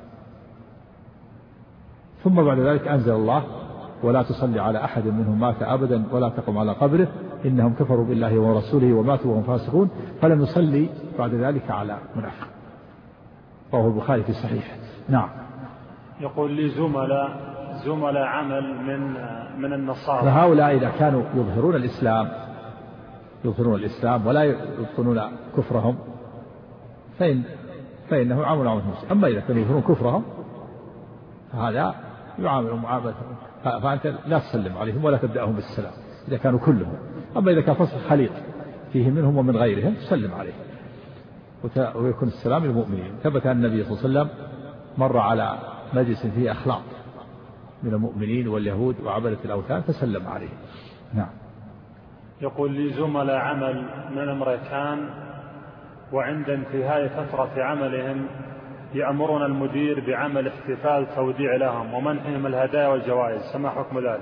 ثم بعد ذلك أنزل الله ولا تصلي على أحد منهم مات أبدا ولا تقم على قبره إنهم كفروا بالله ورسوله وماتوا وهم فاسقون، فلم يصلي بعد ذلك على منافق. رواه البخاري في صحيحه. نعم. يقول لي زملاء زملاء عمل من من النصارى، فهؤلاء إذا كانوا يظهرون الإسلام يظهرون الإسلام ولا يبطنون كفرهم فإن فإنه يعامل معاملة المسلمين. أما إذا كانوا يظهرون كفرهم هذا يعامل معاملة، فأنت لا تسلم عليهم ولا تبدأهم بالسلام إذا كانوا كلهم. أما إذا كان فصل خليط فيه منهم ومن غيرهم تسلم عليهم ويكون السلام للمؤمنين. ثبت أن النبي صلى الله عليه وسلم مر على مجلس فيه أخلاق من المؤمنين واليهود وعبدة الأوثان فسلم عليهم. نعم. يقول لي زملاء عمل من الأمريكان وعند انتهاء فترة عملهم يأمرون المدير بعمل احتفال توديع لهم ومنحهم الهدايا والجوائز، فما حكم ذلك؟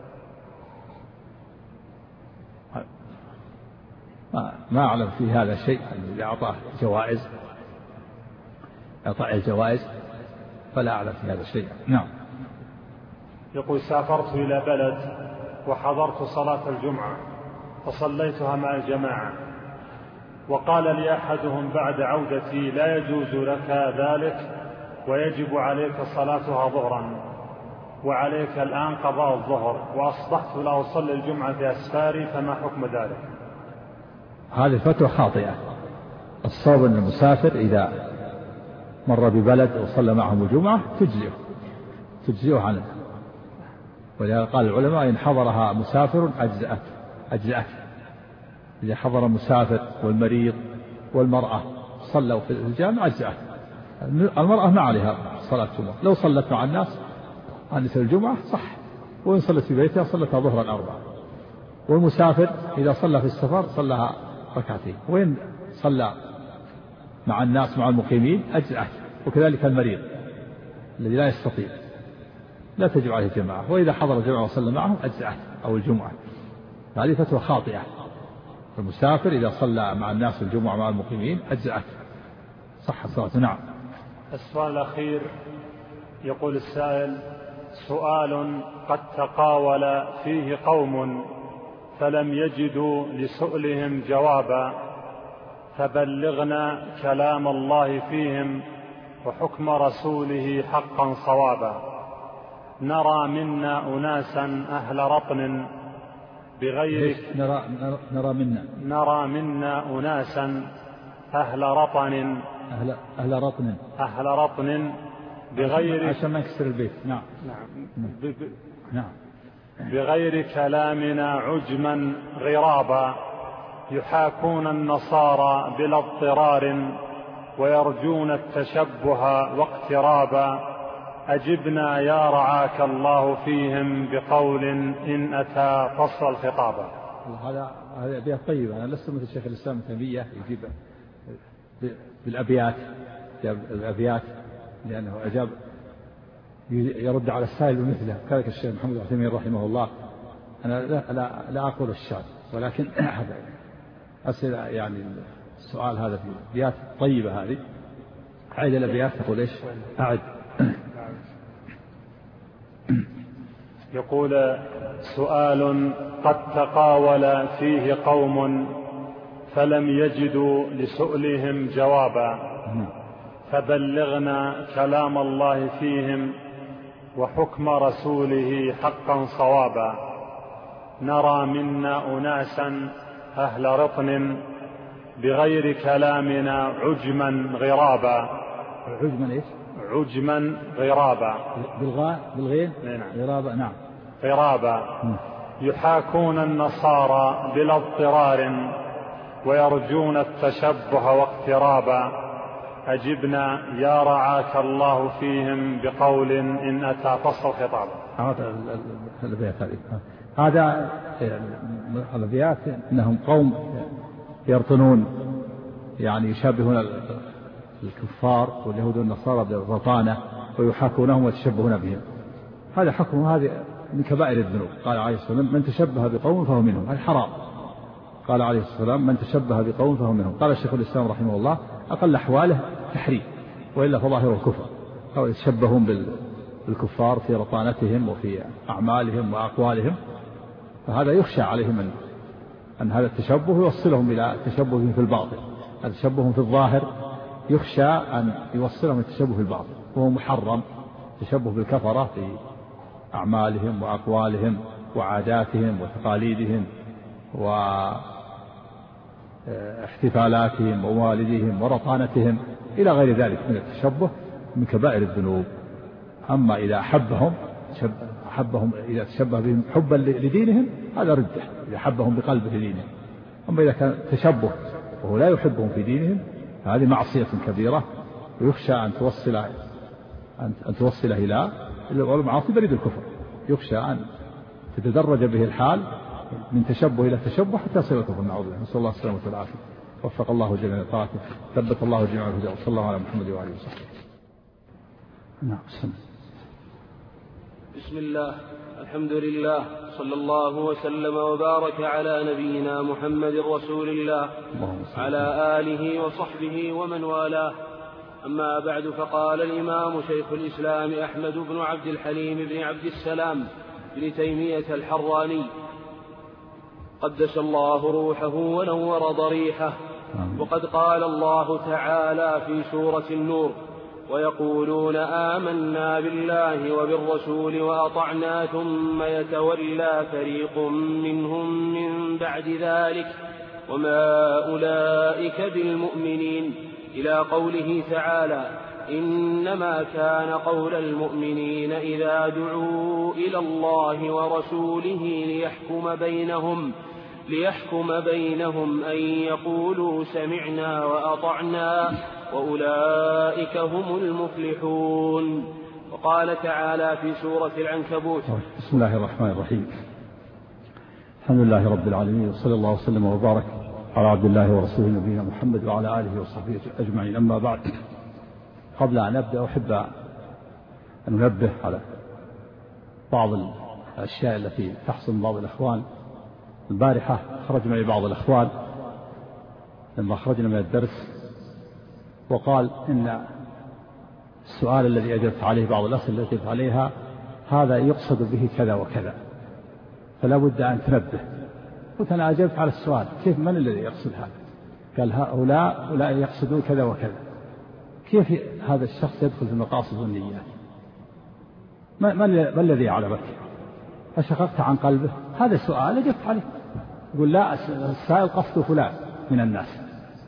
ما, ما أعلم في هذا شيء. إذا أعطاه جوائز أعطاه الجوائز فلا أعلم في هذا شيء. نعم. يقول سافرت إلى بلد وحضرت صلاة الجمعة فصليتها مع الجماعة، وقال لي أحدهم بعد عودتي لا يجوز لك ذلك ويجب عليك صلاتها ظهرا وعليك الآن قضاء الظهر، وأصبحت لا أصلي الجمعة في أسفاري، فما حكم ذلك؟ هذه فتوى خاطئة. الصواب أن المسافر إذا مر ببلد وصلى معهم الجمعة تجزئه تجزئه عنه، ولهذا قال العلماء إن حضرها مسافر أجزأت أجزأت إذا حضر المسافر والمريض والمرأة صلوا في الجامع أجزأت. المرأة ما عليها صلاة الجمعة، لو صلت مع الناس عن الجمعة صح، وإن صلت في بيتها صلتها ظهرا أربعة. والمسافر إذا صلى في السفر صلىها ركعتين، وإن صلى مع الناس مع المقيمين أجزأت. وكذلك المريض الذي لا يستطيع لا تجب عليه الجماعة، وإذا حضر الجماعة وصلى معهم أجزأت أو الجمعة. هذه فتوى خاطئة. المسافر إذا صلى مع الناس الجمعة مع المقيمين أجزأت صح صلاته. نعم. السؤال الأخير يقول السائل: سؤال قد تقاول فيه قوم فلم يجدوا لسؤلهم جوابا، فبلغنا كلام الله فيهم وحكم رسوله حقا صوابا. نرى منا أناسا أهل رطن بغير نرى, نرى منا نرى منا أناسا أهل رطن أهل, أهل رطن أهل رطن بغير عشان ما يكسر البيت. نعم. نعم. ب... ب... نعم. بغير كلامنا عجما غرابا، يحاكون النصارى بلا اضطرار ويرجون التشبه واقترابا. أجبنا يا رعاك الله فيهم بقول إن أتى فصل الخطابا. هذا هذا أبيات طيبة. أنا لست مثل شيخ الإسلام ابن تيمية يجيب بالأبيات، الأبيات لأنه أجاب يرد على السائل بمثله. كذلك الشيخ محمد بن عثيمين رحمه الله. أنا لا, لا, لا أقول الشعر، ولكن أسئلة يعني السؤال هذا في أبيات طيبة. هذه عيد الأبيات تقول إيش؟ أعد. يقول: سؤال قد تقاول فيه قوم فلم يجدوا لسؤلهم جوابا، فبلغنا كلام الله فيهم وحكم رسوله حقا صوابا. نرى منا أناسا أهل رطن بغير كلامنا عجما غرابا. عجما إيش؟ عجما غرابا. بالغاء بالغين. نعم. غرابا. نعم. غرابا. يحاكون النصارى بلا اضطرار ويرجون التشبه واقترابا. أجبنا يا رعاك الله فيهم بقول إن أتى فصل خطابا. هذا الأبيات هذه. هذا الأبيات إنهم قوم يرطنون، يعني يشابهون الكفار واليهود والنصارى بالرطانة ويحاكونهم ويتشبهون بهم. هذا حكم هذه من كبائر الذنوب. قال عليه الصلاة والسلام: من تشبه بقوم فهو منهم. هذا حرام. قال عليه الصلاة والسلام: من تشبه بقوم فهو منهم. قال الشيخ الإسلام رحمه الله: أقل أحواله تحريم، وإلا فظاهره الكفر. أو يتشبهون بالكفار في رطانتهم وفي أعمالهم وأقوالهم، فهذا يخشى عليهم أن, أن هذا التشبه يوصلهم إلى تشبههم في الباطل. هذا تشبه في الظاهر يخشى أن يوصلهم التشبه في الباطل، وهو محرم. تشبه بالكفرة في أعمالهم وأقوالهم وعاداتهم وتقاليدهم واحتفالاتهم ووالدهم ورطانتهم إلى غير ذلك من التشبه من كبائر الذنوب. أما إذا أحبهم أحبهم إذا تشبه بهم حبا لدينهم هذا ردة، إذا أحبهم بقلب لدينهم. أما إذا كان تشبه وهو لا يحبهم في دينهم هذه معصية كبيرة، ويخشى أن توصل أن توصل إلى المعاصي بريد الكفر. يخشى أن تتدرج به الحال من تشبه إلى تشبه حتى يصل الكفر. نعوذ بالله، نسأل الله السلامة والعافية. وفق الله جميع طاعته، ثبت الله جميع الهدى، وصلى الله على محمد وعلى آله وصحبه. نعم. بسم الله، الحمد لله، صلى الله وسلم وبارك على نبينا محمد رسول الله على آله وصحبه ومن والاه. أما بعد، فقال الإمام شيخ الإسلام أحمد بن عبد الحليم بن عبد السلام بن تيمية الحراني قدس الله روحه ونور ضريحه: وقد قال الله تعالى في سورة النور: ويقولون آمنا بالله وبالرسول وأطعنا ثم يتولى فريق منهم من بعد ذلك وما أولئك بالمؤمنين، إلى قوله تعالى: إنما كان قول المؤمنين إذا دعوا إلى الله ورسوله ليحكم بينهم ليحكم بينهم أن يقولوا سمعنا وأطعنا وأولئك هم المفلحون. وقال تعالى في سورة العنكبوت: بسم الله الرحمن الرحيم. الحمد لله رب العالمين، وصلى الله وسلم وبارك على عبد الله ورسوله نبينا محمد وعلى آله وصحبه أجمعين. أما بعد، قبل أن أبدأ أحب أن ننبه على بعض الأشياء التي تحصل بعض الأخوان. البارحة خرج معي بعض الأخوان لما خرجنا من الدرس وقال إن السؤال الذي أجبت عليه بعض الأسئلة التي أجبت عليها هذا يقصد به كذا وكذا، فلا بد أن تنبه. قلت أنا أجبت على السؤال، كيف من الذي يقصد هذا؟ قال هؤلاء هؤلاء يقصدون كذا وكذا. كيف هذا الشخص يدخل في المقاصد والنيات؟ ما, ما الذي يعلمك؟ فشققت عن قلبه، هذا سؤال أجبت عليه. يقول لا، السائل قصد فلان من الناس،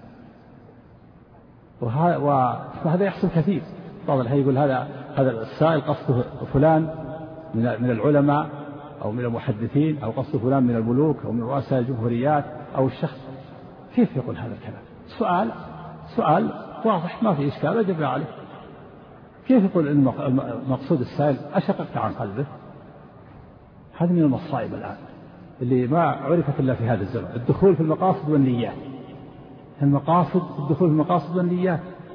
وهذا يحصل كثير. بعض الحين يقول هذا هذا السائل قصده فلان من من العلماء أو من المحدثين، أو قصده فلان من الملوك أو من رؤساء الجمهوريات أو الشخص. كيف يقول هذا الكلام؟ سؤال سؤال واضح ما في إشكال أجبنا عليه. كيف يقول إن المقصود السائل أشققت عن قلبه؟ هذه من المصائب الآن اللي ما عرفت إلا في هذا الزمن، الدخول في المقاصد والنيات. المقاصد، الدخول في المقاصد والنيات.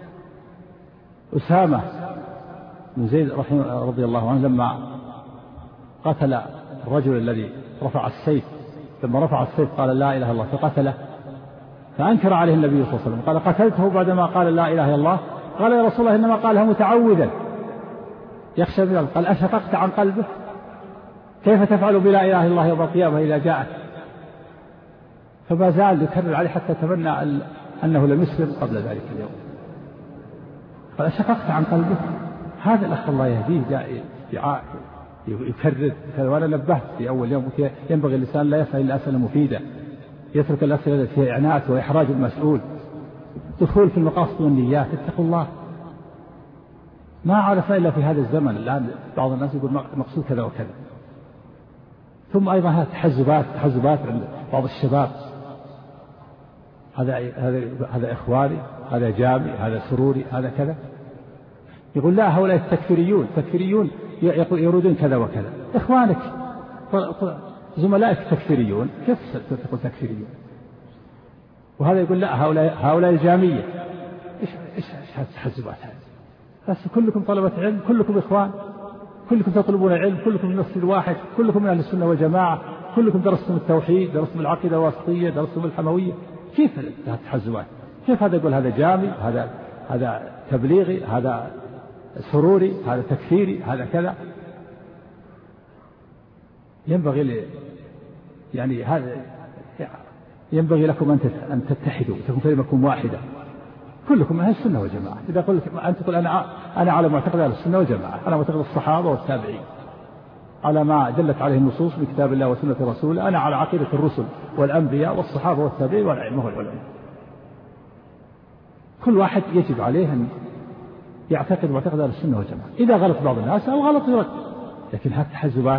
أسامة بن زيد رضي الله عنه لما قتل الرجل الذي رفع السيف، لما رفع السيف قال لا إله إلا الله فقتله، فأنكر عليه النبي صلى الله عليه وسلم قال قتلته بعدما قال لا إله إلا الله؟ قال يا رسول الله إنما قالها متعوذا يخشى من الله. قال أشققت عن قلبه؟ كيف تفعل بلا إله إلا الله يوم القيامة إذا جاءت؟ فما زال يكرر عليه حتى تمنى أنه لم يسلم قبل ذلك اليوم. قال أشققت عن قلبه؟ هذا الأخ الله يهديه جاء يكرر. وأنا نبهت في أول يوم ينبغي الإنسان لا يسأل إلا أسئلة مفيدة، يترك الأسئلة التي فيها إعنات وإحراج المسؤول. دخول في المقاصد والنيات، اتقوا الله. ما عرفنا إلا في هذا الزمن الآن بعض الناس يقول مقصود كذا وكذا. ثم أيضا هذا تحزبات تحزبات عند بعض الشباب، هذا هذا هذا إخواني، هذا جامي، هذا سروري، هذا كذا. يقول لا، هؤلاء التكفيريون تكفيريون يريدون كذا وكذا. إخوانك زملائك تكفيريون، كيف تقول تكفيريون؟ وهذا يقول لا، هؤلاء هؤلاء الجامية. إيش إيش هذه التحزبات هذه؟ بس كلكم طلبة علم، كلكم إخوان، كلكم تطلبون العلم، كلكم من نفس الواحد، كلكم من أهل السنة والجماعة، كلكم درستم التوحيد، درستم العقيدة الواسطية، درستم الحموية. كيف هذه التحزبات؟ كيف هذا يقول هذا جامي، هذا هذا تبليغي، هذا سروري، هذا تكفيري، هذا كذا؟ ينبغي لي يعني هذا ينبغي لكم أن أن تتحدوا، تكون كلمتكم واحدة، كلكم أهل السنة والجماعة. إذا قلت أنت تقول أنا أنا على معتقد أهل السنة والجماعة، أنا معتقد الصحابة والتابعين على ما دلت عليه النصوص من كتاب الله وسنة رسوله، أنا على عقيدة الرسل والأنبياء والصحابة والتابعين والأئمة والعلماء. كل واحد يجب عليه أن يعتقد معتقد أهل السنة والجماعة. إذا غلط بعض الناس أو غلط يرد، لكن هذه التحزبات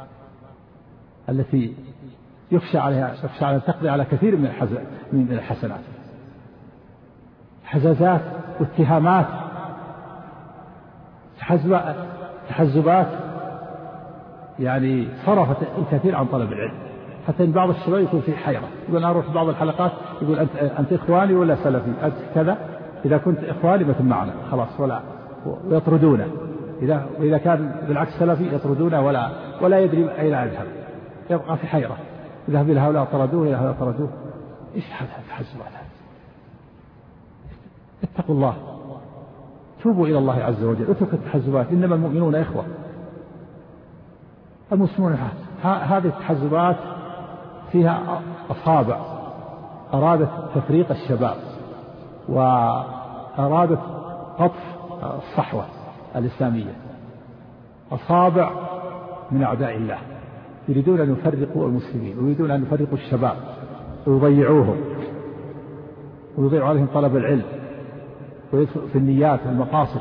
التي يخشى عليها يخشى على تقضي على كثير من من الحسنات، حزازات واتهامات، تحزبات يعني صرفت الكثير عن طلب العلم، حتى إن بعض الشباب يكون في حيرة، يقول أنا أروح بعض الحلقات يقول أنت أنت إخواني ولا سلفي؟ أنت كذا، إذا كنت إخواني مثل معنا خلاص، ولا ويطردونه، إذا إذا كان بالعكس سلفي يطردونه ولا ولا يدري أين يذهب، يبقى في حيرة، يذهب إلى هؤلاء طردوه إلى هؤلاء طردوه. إيش هذا التحزبات هذه؟ اتقوا الله، توبوا إلى الله عز وجل، اتركوا التحزبات، إنما المؤمنون إخوة. المسلمون هذه التحزبات فيها أصابع أرادت تفريق الشباب وأرادت قطف الصحوة الإسلامية، أصابع من أعداء الله يريدون أن يفرقوا المسلمين ويريدون أن يفرقوا الشباب ويضيعوهم ويضيعوا عليهم طلب العلم ويدخل في النيات والمقاصد.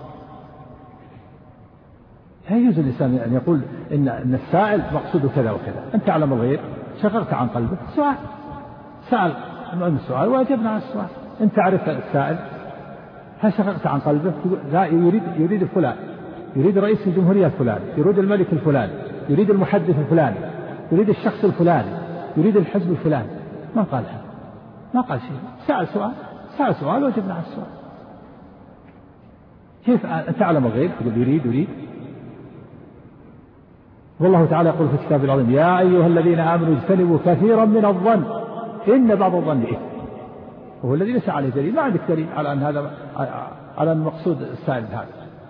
لا يجوز الإنسان أن يقول إن, إن السائل مقصوده كذا وكذا. أنت تعلم الغير، شغلت عن قلبك، سؤال سأل المهم السؤال وأجبنا عن السؤال. أنت تعرف السائل، هل شغلت عن قلبك؟ لا، يريد يريد فلان، يريد رئيس الجمهورية الفلاني، يريد الملك الفلاني، يريد المحدث الفلاني، يريد الشخص الفلاني، يريد الحزب الفلاني. ما قال هذا، ما قال شيء، سأل سؤال سأل سؤال وأجبنا عن السؤال. كيف أنت تعلم الغيب تقول يريد يريد؟ والله تعالى يقول في كتابه العظيم: يا أيها الذين آمنوا اجتنبوا كثيرا من الظن إن بعض الظن إثم وهو الذي ليس عليه دليل. ما عندك دليل على أن هذا على المقصود السائل هذا.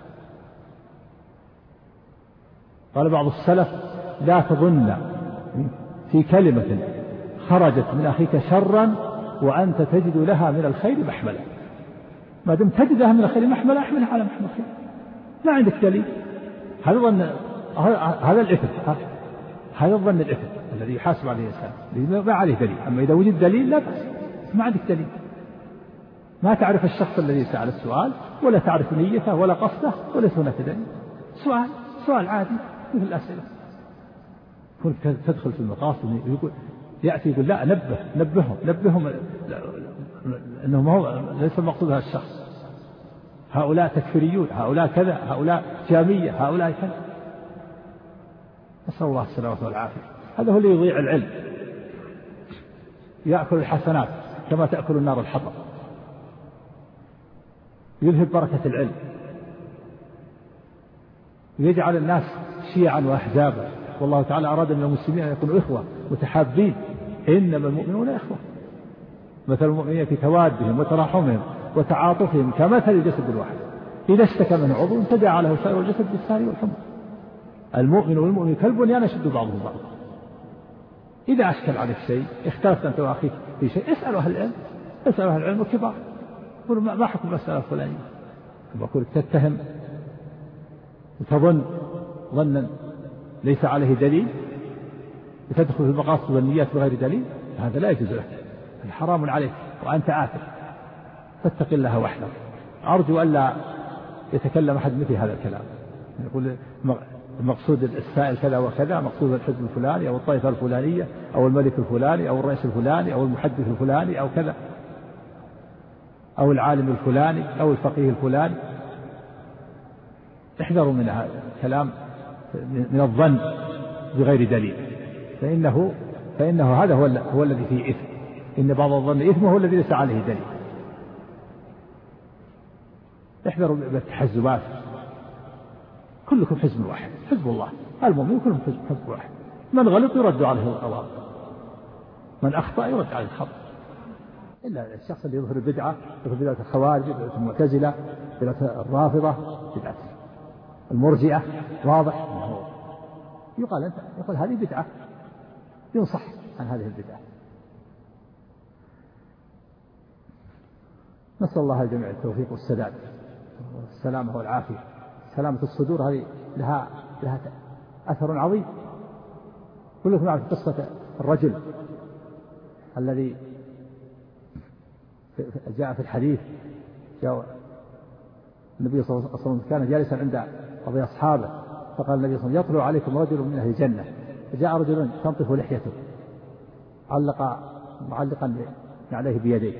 قال بعض السلف لا تظن في كلمة خرجت من أخيك شرا وأنت تجد لها من الخير محملا. ما دمت تجد لها من الخير محملا احملها على محمل الخير. ما عندك دليل. هذا ظن هذا الإثم، هذا الظن الإثم الذي يحاسب عليه الإنسان ما عليه دليل. أما إذا وجد دليل لا بأس. ما عندك دليل، ما تعرف الشخص الذي سأل السؤال ولا تعرف نيته ولا قصده ولا هناك دليل. سؤال سؤال عادي مثل الأسئلة. كنت تدخل في المقاصد يقول يأتي يقول لا نبه نبههم نبههم أنهم هو ليس المقصود هذا الشخص، هؤلاء تكفيريون، هؤلاء كذا، هؤلاء جامية، هؤلاء كذا. نسأل الله السلامة والعافية. هذا هو اللي يضيع العلم، يأكل الحسنات كما تأكل النار الحطب، يذهب بركة العلم، ويجعل الناس شيعا وأحزابا. والله تعالى أراد من المسلمين أن يكونوا إخوة متحابين، إنما المؤمنون إخوة. مثل المؤمنين في توادهم وتراحمهم وتعاطفهم كمثل الجسد الواحد إذا اشتكى منه عضو تداعى له سائر الجسد بالسهر والحمى. المؤمن والمؤمن كالبنيان يشد بعضهم بعضا. إذا أشكل عليك شيء، اختلفت أنت وأخيك في شيء، اسألوا أهل العلم، اسألوا أهل العلم الكبار، قولوا ما حكم المسألة الفلانية. بقول تتهم وتظن ظنا ليس عليه دليل، وتدخل في المقاصد والنيات بغير دليل، هذا لا يجوز لك، حرام عليك وأنت آثم. فاتق الله واحذر. أرجو ألا يتكلم أحد مثل هذا الكلام، يقول المقصود السائل كذا وكذا، مقصود الحزب الفلاني أو الطائفة الفلانية أو الملك الفلاني أو الرئيس الفلاني أو المحدث الفلاني أو كذا أو العالم الفلاني أو الفقيه الفلاني. احذروا من هذا الكلام، من الظن بغير دليل، فإنه فإنه هذا هو هو الذي فيه إثم. إن بعض الظن إثمه هو الذي ليس عليه دليل. احذروا بالتحزبات، كلكم حزب واحد، حزب الله، المؤمن كلهم حزب, حزب واحد. من غلط يرد عليه الغلط، من أخطأ يرد عليه الخطأ، إلا الشخص اللي يظهر البدعة، يظهر بدعة الخوارج، بدعة المعتزلة، بدعة الرافضة، بدعة المرجئة، واضح يقال أنت يقول هذه بدعة، ينصح عن هذه البدعة. نسأل الله الجميع التوفيق والسداد والسلامة والعافية. سلامة الصدور هذه لها لها أثر عظيم. كلكم يعرف قصة الرجل الذي جاء في الحديث، جاء النبي صلى الله عليه وسلم كان جالسا عند بعض أصحابه، فقال النبي صلى الله عليه وسلم يطلع عليكم رجل من أهل الجنة، فجاء رجل تنطف لحيته علق معلقا عليه بيديه،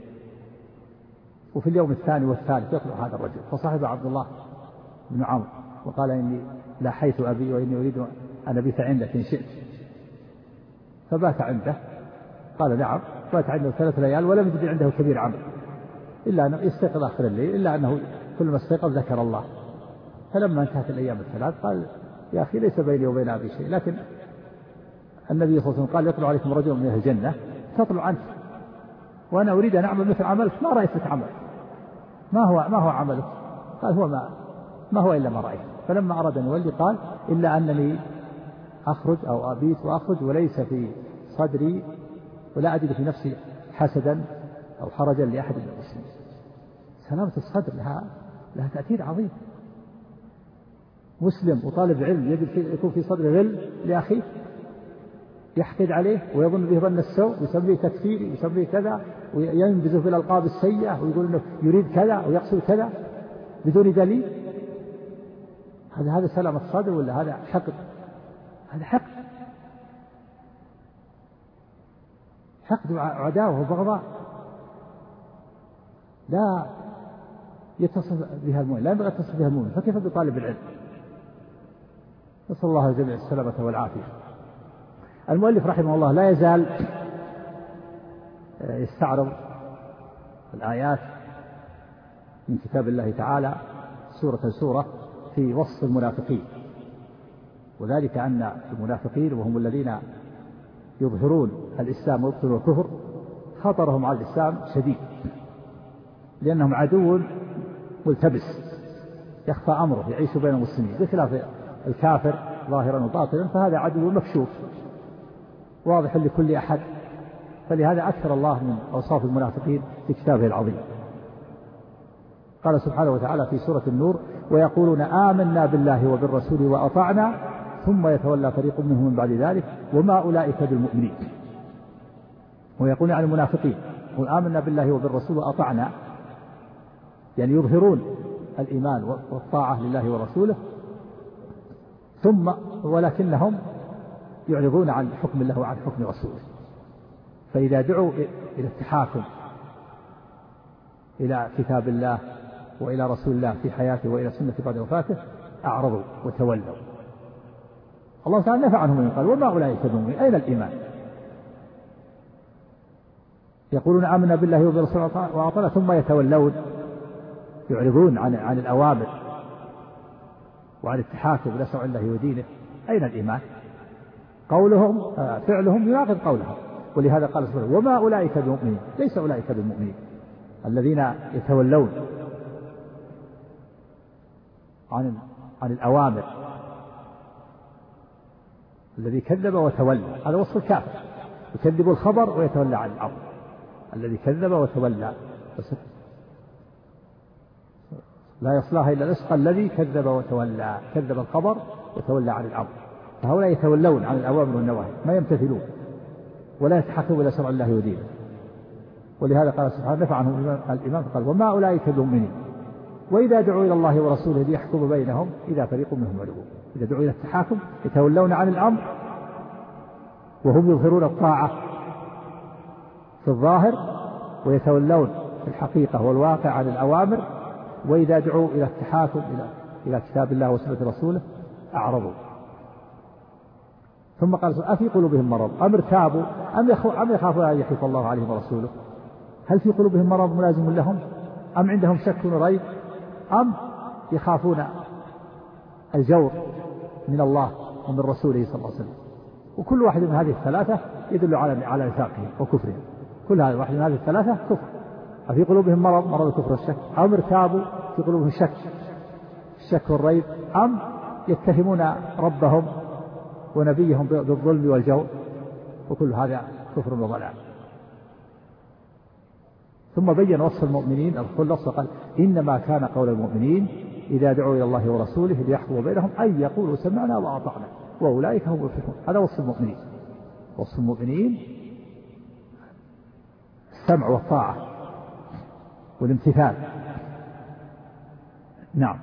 وفي اليوم الثاني والثالث يطلع هذا الرجل، فصاحب عبد الله بن عمرو وقال إني لاحيت أبي وإني أريد أن أبيت عندك إن شئت، فبات عنده. قال نعم. بات عنده ثلاث ليال ولم يجد عنده كبير عمل إلا أنه يستيقظ آخر الليل، إلا أنه كل ما استيقظ ذكر الله. فلما انتهت الأيام الثلاث قال يا أخي ليس بيني وبين أبي شيء، لكن النبي صلى الله عليه وسلم قال يطلع عليكم رجل من أهل الجنة تطلع أنت، وأنا أريد أن أعمل مثل عملك، ما رأيت لك عمل. ما هو ما هو عملك؟ قال هو ما ما هو إلا ما رأيت. فلما أراد أن يولي قال إلا أنني أخرج أو أبيت وأخرج وليس في صدري ولا أجد في نفسي حسدا أو حرجا لأحد من المسلمين. سلامة الصدر لها لها تأثير عظيم. مسلم وطالب علم يجب يكون في صدره غل لأخيه، يحقد عليه ويظن به ظن السوء، يسميه تكفير، يسميه كذا، وينبذه في الألقاب السيئة ويقول إنه يريد كذا ويقصد كذا بدون دليل. هذا هذا سلامة الصدر ولا هذا حقد؟ هذا حقد، حقد وعداوة وبغضاء لا يتصف بها المؤمن، لا ينبغي يتصف بها المؤمن، فكيف بطالب العلم؟ نسأل الله الجميع السلامة والعافية. المؤلف رحمه الله لا يزال يستعرض الآيات من كتاب الله تعالى سورة سورة في وصف المنافقين، وذلك أن المنافقين وهم الذين يظهرون الإسلام ويبطلون الكفر خطرهم على الإسلام شديد، لأنهم عدو ملتبس يخفى أمره يعيش بين المسلمين، بخلاف الكافر ظاهرا وباطنا فهذا عدو مكشوف واضح لكل أحد. فلهذا أكثر الله من أوصاف المنافقين في كتابه العظيم. قال سبحانه وتعالى في سورة النور: ويقولون آمنا بالله وبالرسول وأطعنا ثم يتولى فريق منهم من بعد ذلك وما أولئك بالمؤمنين. ويقولون عن المنافقين: آمنا بالله وبالرسول وأطعنا، يعني يظهرون الإيمان والطاعة لله ورسوله، ثم ولكنهم يعرضون عن حكم الله وعن حكم رسوله. فإذا دعوا إلى التحاكم إلى كتاب الله وإلى رسول الله في حياته وإلى سنة بعد وفاته أعرضوا وتولوا. الله تعالى نفى عنهم من قال: وما أولئك بالمؤمنين. أين الإيمان؟ يقولون آمنا بالله وبرسوله وأطعنا ثم يتولون، يعرضون عن عن الأوامر وعن التحاكم إلى شرع الله ودينه. أين الإيمان؟ قولهم فعلهم يناقض قولهم. ولهذا قال سبحانه: وما أولئك بالمؤمنين. ليس أولئك بالمؤمنين الذين يتولون عن عن الأوامر. الذي كذب وتولى هذا وصف الكافر، يكذب الخبر ويتولى عن الأمر. الذي كذب وتولى لا يصلاها إلا الأشقى الذي كذب وتولى، كذب الخبر وتولى عن الأمر. فهؤلاء يتولون عن الأوامر والنواهي، ما يمتثلون ولا يتحكمون إلى شرع الله ودينه. ولهذا قال سبحانه: نفى عنهم الإيمان فقال: وما أولئك بالمؤمنين وإذا دعوا إلى الله ورسوله ليحكم بينهم إذا فريق منهم معرضون. إذا دعوا إلى التحاكم يتولون عن الأمر وهم يظهرون الطاعة في الظاهر ويتولون في الحقيقة والواقع عن الأوامر. وإذا دعوا إلى التحاكم إلى إلى كتاب الله وسنة رسوله أعرضوا. ثم قال: أفي قلوبهم مرض أم ارتابوا أم يخافون أن يحيف الله عليهم ورسوله. هل في قلوبهم مرض ملازم لهم أم عندهم شك وريب أم يخافون الجور من الله ومن رسوله صلى الله عليه وسلم. وكل واحد من هذه الثلاثة يدل على على نفاقهم وكفرهم. كل هذا واحد من هذه الثلاثة كفر. أفي قلوبهم مرض مرض الكفر والشك أم ارتابوا في قلوبهم شك الشك والريب أم يتهمون ربهم ونبيهم بالظلم والجور. وكل هذا كفر وضلال. ثم بين وصف المؤمنين الخلص وقال: إنما كان قول المؤمنين إذا دعوا إلى الله ورسوله ليحكموا بينهم أن يقولوا سمعنا وأطعنا وأولئك هم المفلحون. هذا وصف المؤمنين. وصف المؤمنين السمع والطاعة والامتثال. نعم.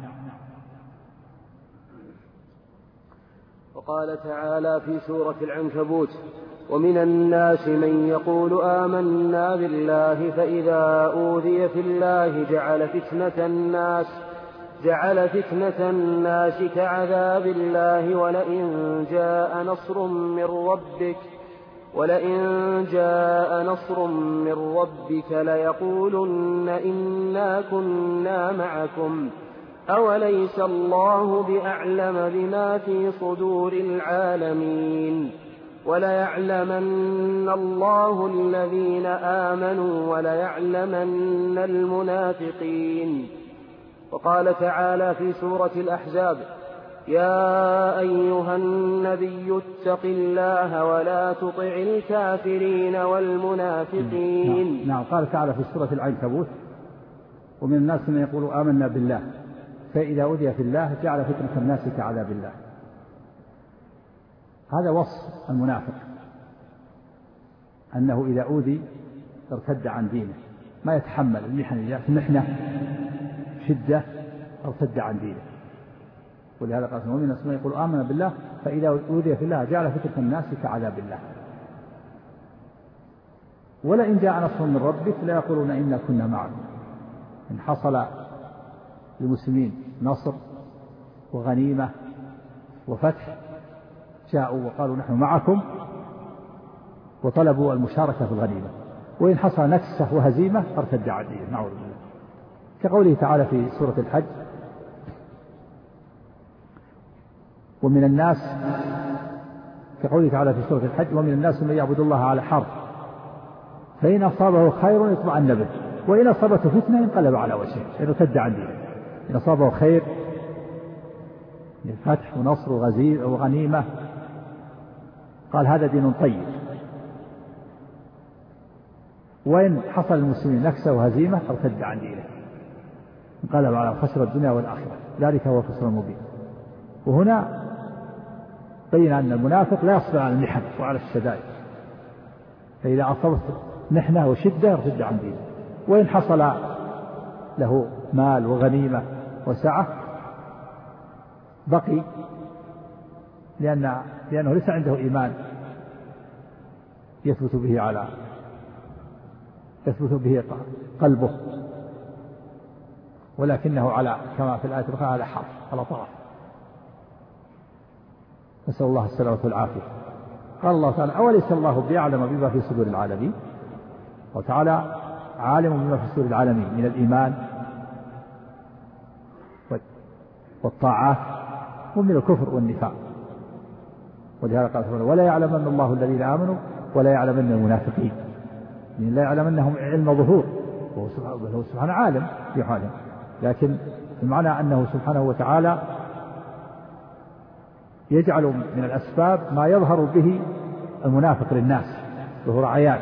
وقال تعالى في سورة العنكبوت: ومن الناس من يقول آمنا بالله فإذا أوذي في الله جعل فتنة الناس جعل فتنة الناس كعذاب الله ولئن جاء نصر من ربك ولئن جاء نصر من ربك ليقولن إنا كنا معكم أوليس الله بأعلم بما في صدور العالمين وليعلمن الله الذين آمنوا وليعلمن المنافقين. وقال تعالى في سورة الأحزاب: يا أيها النبي اتق الله ولا تطع الكافرين والمنافقين. نعم, نعم. قال تعالى في سورة العنكبوت: ومن الناس من يقول آمنا بالله فإذا أوذي في الله جعل فتنة الناس كعذاب الله. هذا وصف المنافق، أنه إذا أوذي ارتد عن دينه، ما يتحمل المحن، محنة شدة ارتد عن دينه. ولهذا قال: ومن الناس من يقول آمنا بالله فإذا أوذي في الله جعل فتنة الناس كعذاب الله ولئن جاء نصر من ربك لا يقولون إنا كنا معكم. إن حصل للمسلمين نصر وغنيمة وفتح جاءوا وقالوا نحن معكم وطلبوا المشاركة في الغنيمة. وإن حصل نكسة وهزيمة ارتد عن دينه، نعوذ بالله. كقوله تعالى في سورة الحج: ومن الناس كقوله تعالى في سورة الحج: ومن الناس من يعبد الله على حرف فإن أصابه خير يطمئن به، وإن أصابته فتنة انقلب على وجهه، ارتد عن دينه. إن أصابه خير فتح ونصر وغنيمة قال هذا دين طيب، وإن حصل المسلمين نكسة وهزيمة ارتد عن دينه انقلب على خسر الدنيا والآخرة، ذلك هو الخسران المبين. وهنا بين أن المنافق لا يصبر على المحن وعلى الشدائد، فإذا أصابت محنة وشدة ارتد عن دينه، وإن حصل له مال وغنيمة وسعة بقي، لأن لأنه ليس عنده إيمان يثبت به على يثبت به قلبه، ولكنه على كما في الآية الأخرى على حرف على طرف. نسأل الله السلامة والعافية. قال الله تعالى أوليس الله بيعلم بما في صدور العالمين، وتعالى عالم بما في صدور العالمين من الإيمان والطاعات ومن الكفر والنفاق. ولهذا قال ولا يعلمن الله الذين آمنوا ولا يعلمن المنافقين، يعني لا يعلمنهم علم ظهور، وهو سبحانه عالم في حاله، لكن المعنى أنه سبحانه وتعالى يجعل من الأسباب ما يظهر به المنافق للناس ظهور عيان،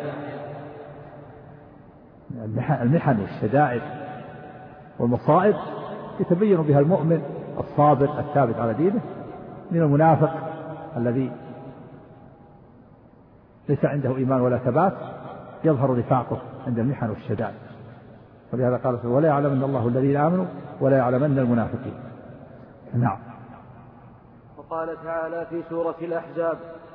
المحن والشدائد والمصائب يتبين بها المؤمن الصابر الثابت على دينه من المنافق الذي ليس عنده إيمان ولا ثبات يظهر نفاقه عند المحن والشدائد. ولهذا قال ولا يعلمن الله الذين آمنوا ولا يعلمن المنافقين. نعم. وقال تعالى في سورة الأحزاب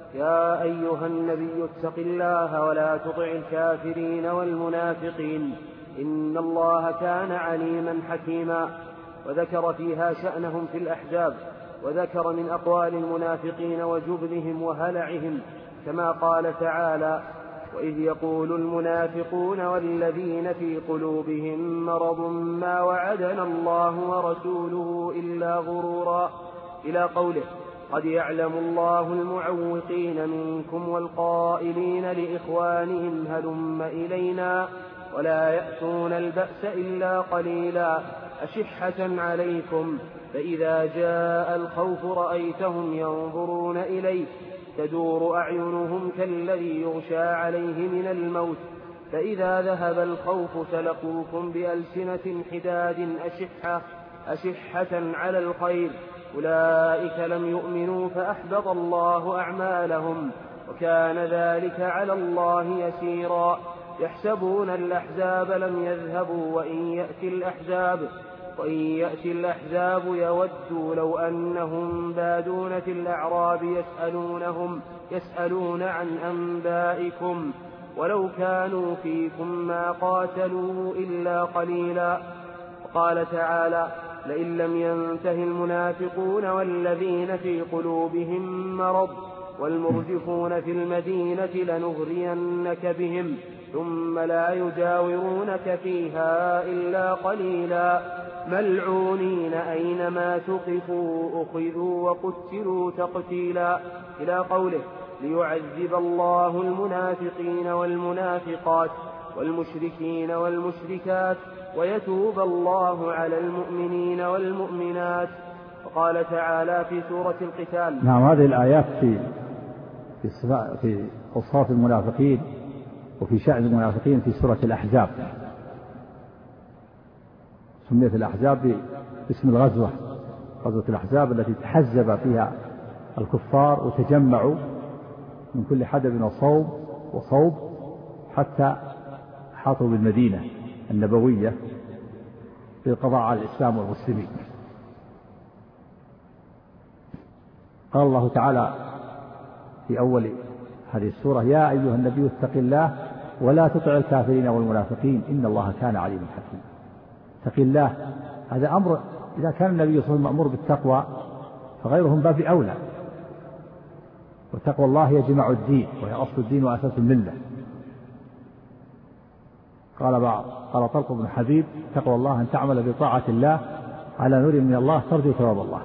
يا أيها النبي اتق الله ولا تطع الكافرين والمنافقين إن الله كان عليما حكيما. وذكر فيها شأنهم في الأحزاب، وذكر من أقوال المنافقين وجبنهم وهلعهم، كما قال تعالى وإذ يقول المنافقون والذين في قلوبهم مرض ما وعدنا الله ورسوله إلا غرورا، إلى قوله قد يعلم الله المعوقين منكم والقائلين لإخوانهم هلم إلينا ولا يأتون البأس إلا قليلا أشحة عليكم فإذا جاء الخوف رأيتهم ينظرون إليك تدور أعينهم كالذي يغشى عليه من الموت فإذا ذهب الخوف سلقوكم بألسنة حداد أشحة أشحة على الخير أولئك لم يؤمنوا فأحبط الله أعمالهم وكان ذلك على الله يسيرا. يحسبون الأحزاب لم يذهبوا وإن يأتي الأحزاب وإن يأتي الأحزاب يودوا لو أنهم بادون في الأعراب يسألونهم يسألون عن أنبائكم ولو كانوا فيكم ما قاتلوا إلا قليلا. وقال تعالى لئن لم ينته المنافقون والذين في قلوبهم مرض والمرجفون في المدينة لنغرينك بهم ثم لا يجاورونك فيها إلا قليلا ملعونين أينما ثقفوا أخذوا وقتلوا تقتيلا، إلى قوله ليعذب الله المنافقين والمنافقات والمشركين والمشركات ويتوب الله على المؤمنين والمؤمنات. وقال تعالى في سورة القتال. نعم، هذه الآيات في في في أوصاف المنافقين وفي شأن المنافقين في سورة الأحزاب. سميت الأحزاب باسم الغزوة، غزوة الأحزاب التي تحزب فيها الكفار وتجمعوا من كل حدب وصوب وصوب حتى حاطوا بالمدينة النبوية للقضاء على الإسلام والمسلمين. قال الله تعالى في أول هذه السورة يا أيها النبي اتق الله ولا تطع الكافرين والمنافقين إن الله كان عليما حكيما. اتق الله هذا أمر، إذا كان النبي صلى الله عليه وسلم مأمور بالتقوى فغيرهم باب أولى، وتقوى الله هي جماع الدين وهي أصل الدين وأساس الملة. قال بعض قال طلق بن حبيب تقوى الله أن تعمل بطاعة الله على نور من الله ترجو ثواب الله،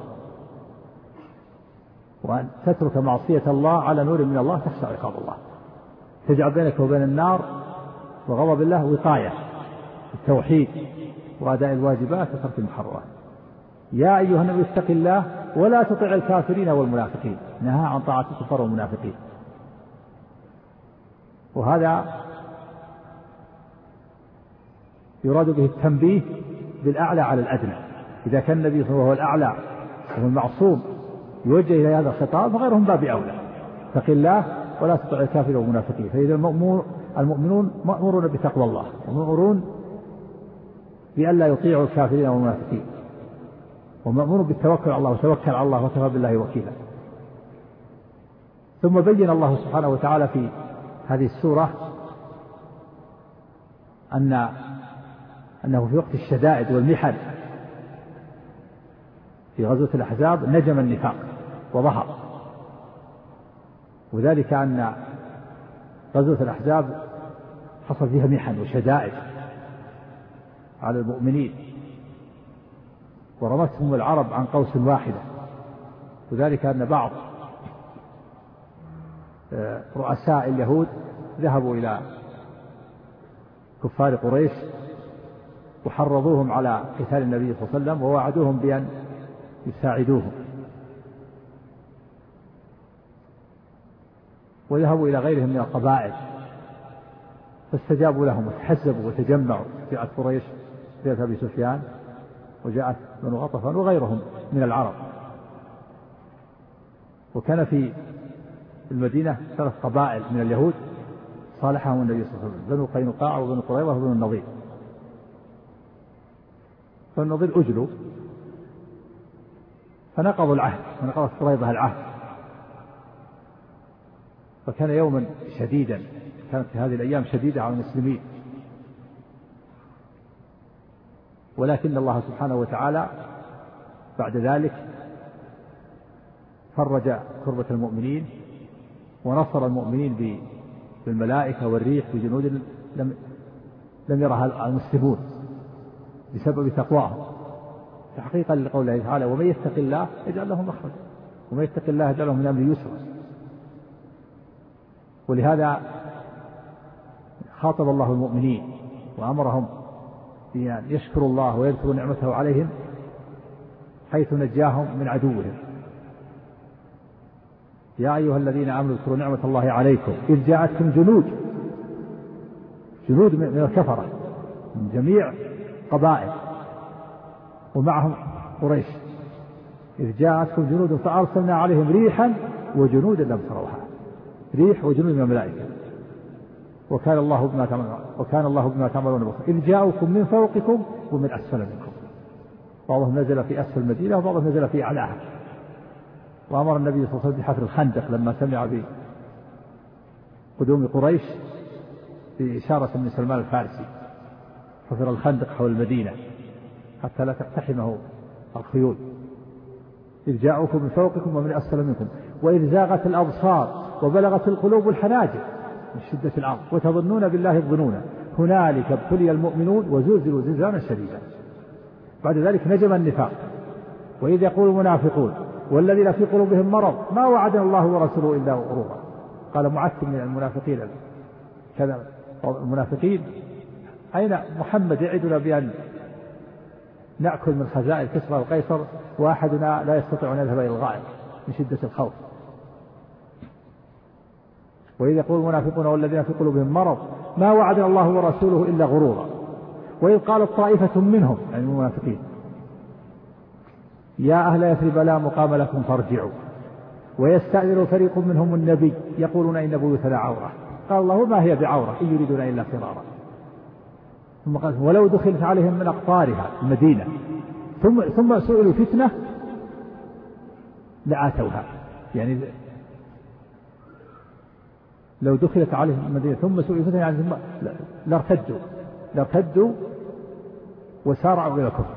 وأن تترك معصية الله على نور من الله تخشى عقاب الله، تجعل بينك وبين النار وغضب الله وقاية التوحيد وأداء الواجبات وترك المحرمات. يا أيها النبي اتق الله ولا تطع الكافرين والمنافقين، نهى عن طاعة الكفار والمنافقين. وهذا يراد به التنبيه بالأعلى على الأدنى. إذا كان النبي صلى الله عليه وسلم هو الأعلى وهو المعصوم يوجه إلى هذا الخطاب فغيرهم باب أولى. اتق الله ولا تطع الكافرين والمنافقين. فإذا المؤمنون مأمورون بتقوى الله ومأمورون بألا يطيعوا الكافرين والمنافقين، ومأمور بالتوكل على الله وتوكل على الله وكفى بالله وكيلا. ثم بين الله سبحانه وتعالى في هذه السورة أن أنه في وقت الشدائد والمحن في غزوة الأحزاب نجم النفاق وظهر، وذلك أن غزوة الأحزاب حصل فيها محن وشدائد على المؤمنين ورمتهم العرب عن قوس واحدة، وذلك أن بعض رؤساء اليهود ذهبوا إلى كفار قريش وحرضوهم على قتال النبي صلى الله عليه وسلم ووعدوهم بأن يساعدوهم، وذهبوا إلى غيرهم من القبائل فاستجابوا لهم وتحزبوا وتجمعوا. جاءت قريش، جاءت أبي سفيان، وجاءت بنو غطفان وغيرهم من العرب. وكان في المدينة ثلاث قبائل من اليهود صالحهم النبي صلى الله عليه وسلم: بنو قينقاع وبنو قريظة وبنو النضير. فالنضير أجلوا فنقضوا العهد، ونقضت قريظة العهد، فكان يوما شديدا، كانت هذه الأيام شديدة على المسلمين. ولكن الله سبحانه وتعالى بعد ذلك فرج كربة المؤمنين ونصر المؤمنين بالملائكة والريح بجنود لم لم يرها المسلمون بسبب تقواهم، تحقيقا لقوله تعالى: ومن يتق الله يجعل له مخرجا ومن يتق الله يجعل له من أمره يسرا. ولهذا خاطب الله المؤمنين وأمرهم بأن يشكروا الله ويذكروا نعمته عليهم حيث نجاهم من عدوهم. يا أيها الذين آمنوا اذكروا نعمة الله عليكم إذ جاءتكم جنود جنود من الكفرة من جميع قبائل ومعهم قريش، إذ جاءتكم جنود فأرسلنا عليهم ريحا وجنودا لم تروها، ريح وجنود من الملائكة، وكان الله بما تعملون وكان الله بما تعملون بصيرا. إذ جاءوكم من فوقكم ومن أسفل منكم، بعضهم نزل في أسفل المدينة وبعضهم نزل في أعلاها. وأمر النبي صلى الله عليه وسلم بحفر الخندق لما سمع بقدوم قريش بإشارة من سلمان الفارسي، حفر الخندق حول المدينة حتى لا تقتحمه الخيول. إذ جاءوكم من فوقكم ومن أسفل منكم وإذ زاغت الأبصار وبلغت القلوب الحناجر من شدة الأرض وتظنون بالله الظنون هنالك ابتلي المؤمنون وزلزلوا زلزالا شديدا. بعد ذلك نجم النفاق. وإذ يقول المنافقون والذين في قلوبهم مرض ما وعدنا الله ورسوله إلا غرورا. قال معتم من المنافقين كذا المنافقين: أين محمد يعدنا بأن نأكل من خزائن كسرى وقيصر وأحدنا لا يستطيع أن يذهب إلى الغائط من شدة الخوف. وإذ يقول المنافقون والذين في قلوبهم مرض ما وعدنا الله ورسوله إلا غرورا. وإذ قالت طائفة منهم يعني المنافقين: يا أهل يثرب لا مقام لكم فارجعوا. ويستأذن فريق منهم النبي يقولون إن بيوتنا عورة. قال الله: ما هي بعورة إن يريدون إلا فرارا. ثم قال: ولو دخلت عليهم من أقطارها المدينة ثم ثم سئلوا فتنة لآتوها، يعني لو دخلت عليهم المدينة ثم سئلوا فتنة يعني ثم لارتدوا لارتدوا وسارعوا إلى الكفر.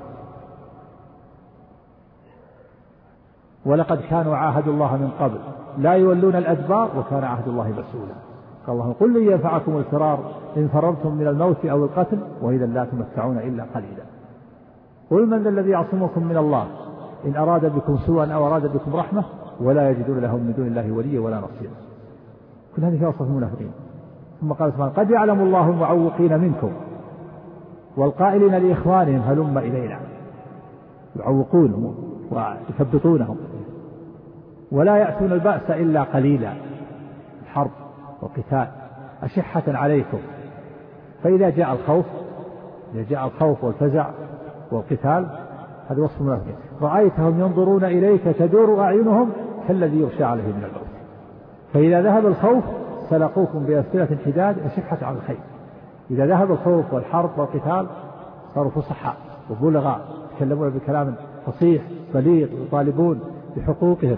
ولقد كانوا عاهدوا الله من قبل لا يولون الأدبار وكان عهد الله مسؤولا. قال الله: قل لن ينفعكم الفرار إن فررتم من الموت أو القتل وإذا لا تمتعون إلا قليلا. قل من ذا الذي يعصمكم من الله إن أراد بكم سوءا أو أراد بكم رحمة ولا يجدون لهم من دون الله وليا ولا نصيرا. كل هذه فيها وصف المنافقين. ثم قال سبحانه قد يعلم الله المعوقين منكم والقائلين لإخوانهم هلم إلينا، يعوقونهم ويثبطونهم، ولا يأتون البأس إلا قليلا، الحرب والقتال أشحة عليكم، فإذا جاء الخوف إذا جاء الخوف والفزع والقتال هذا وصف المنافقين، رأيتهم ينظرون إليك تدور أعينهم كالذي يغشى عليه من الموت، فإذا ذهب الخوف سلقوكم بأسئلة حداد أشحة على الخير. إذا ذهب الخوف والحرب والقتال صاروا فصحاء وبلغاء يتكلمون بكلام فصيح بليغ يطالبون بحقوقهم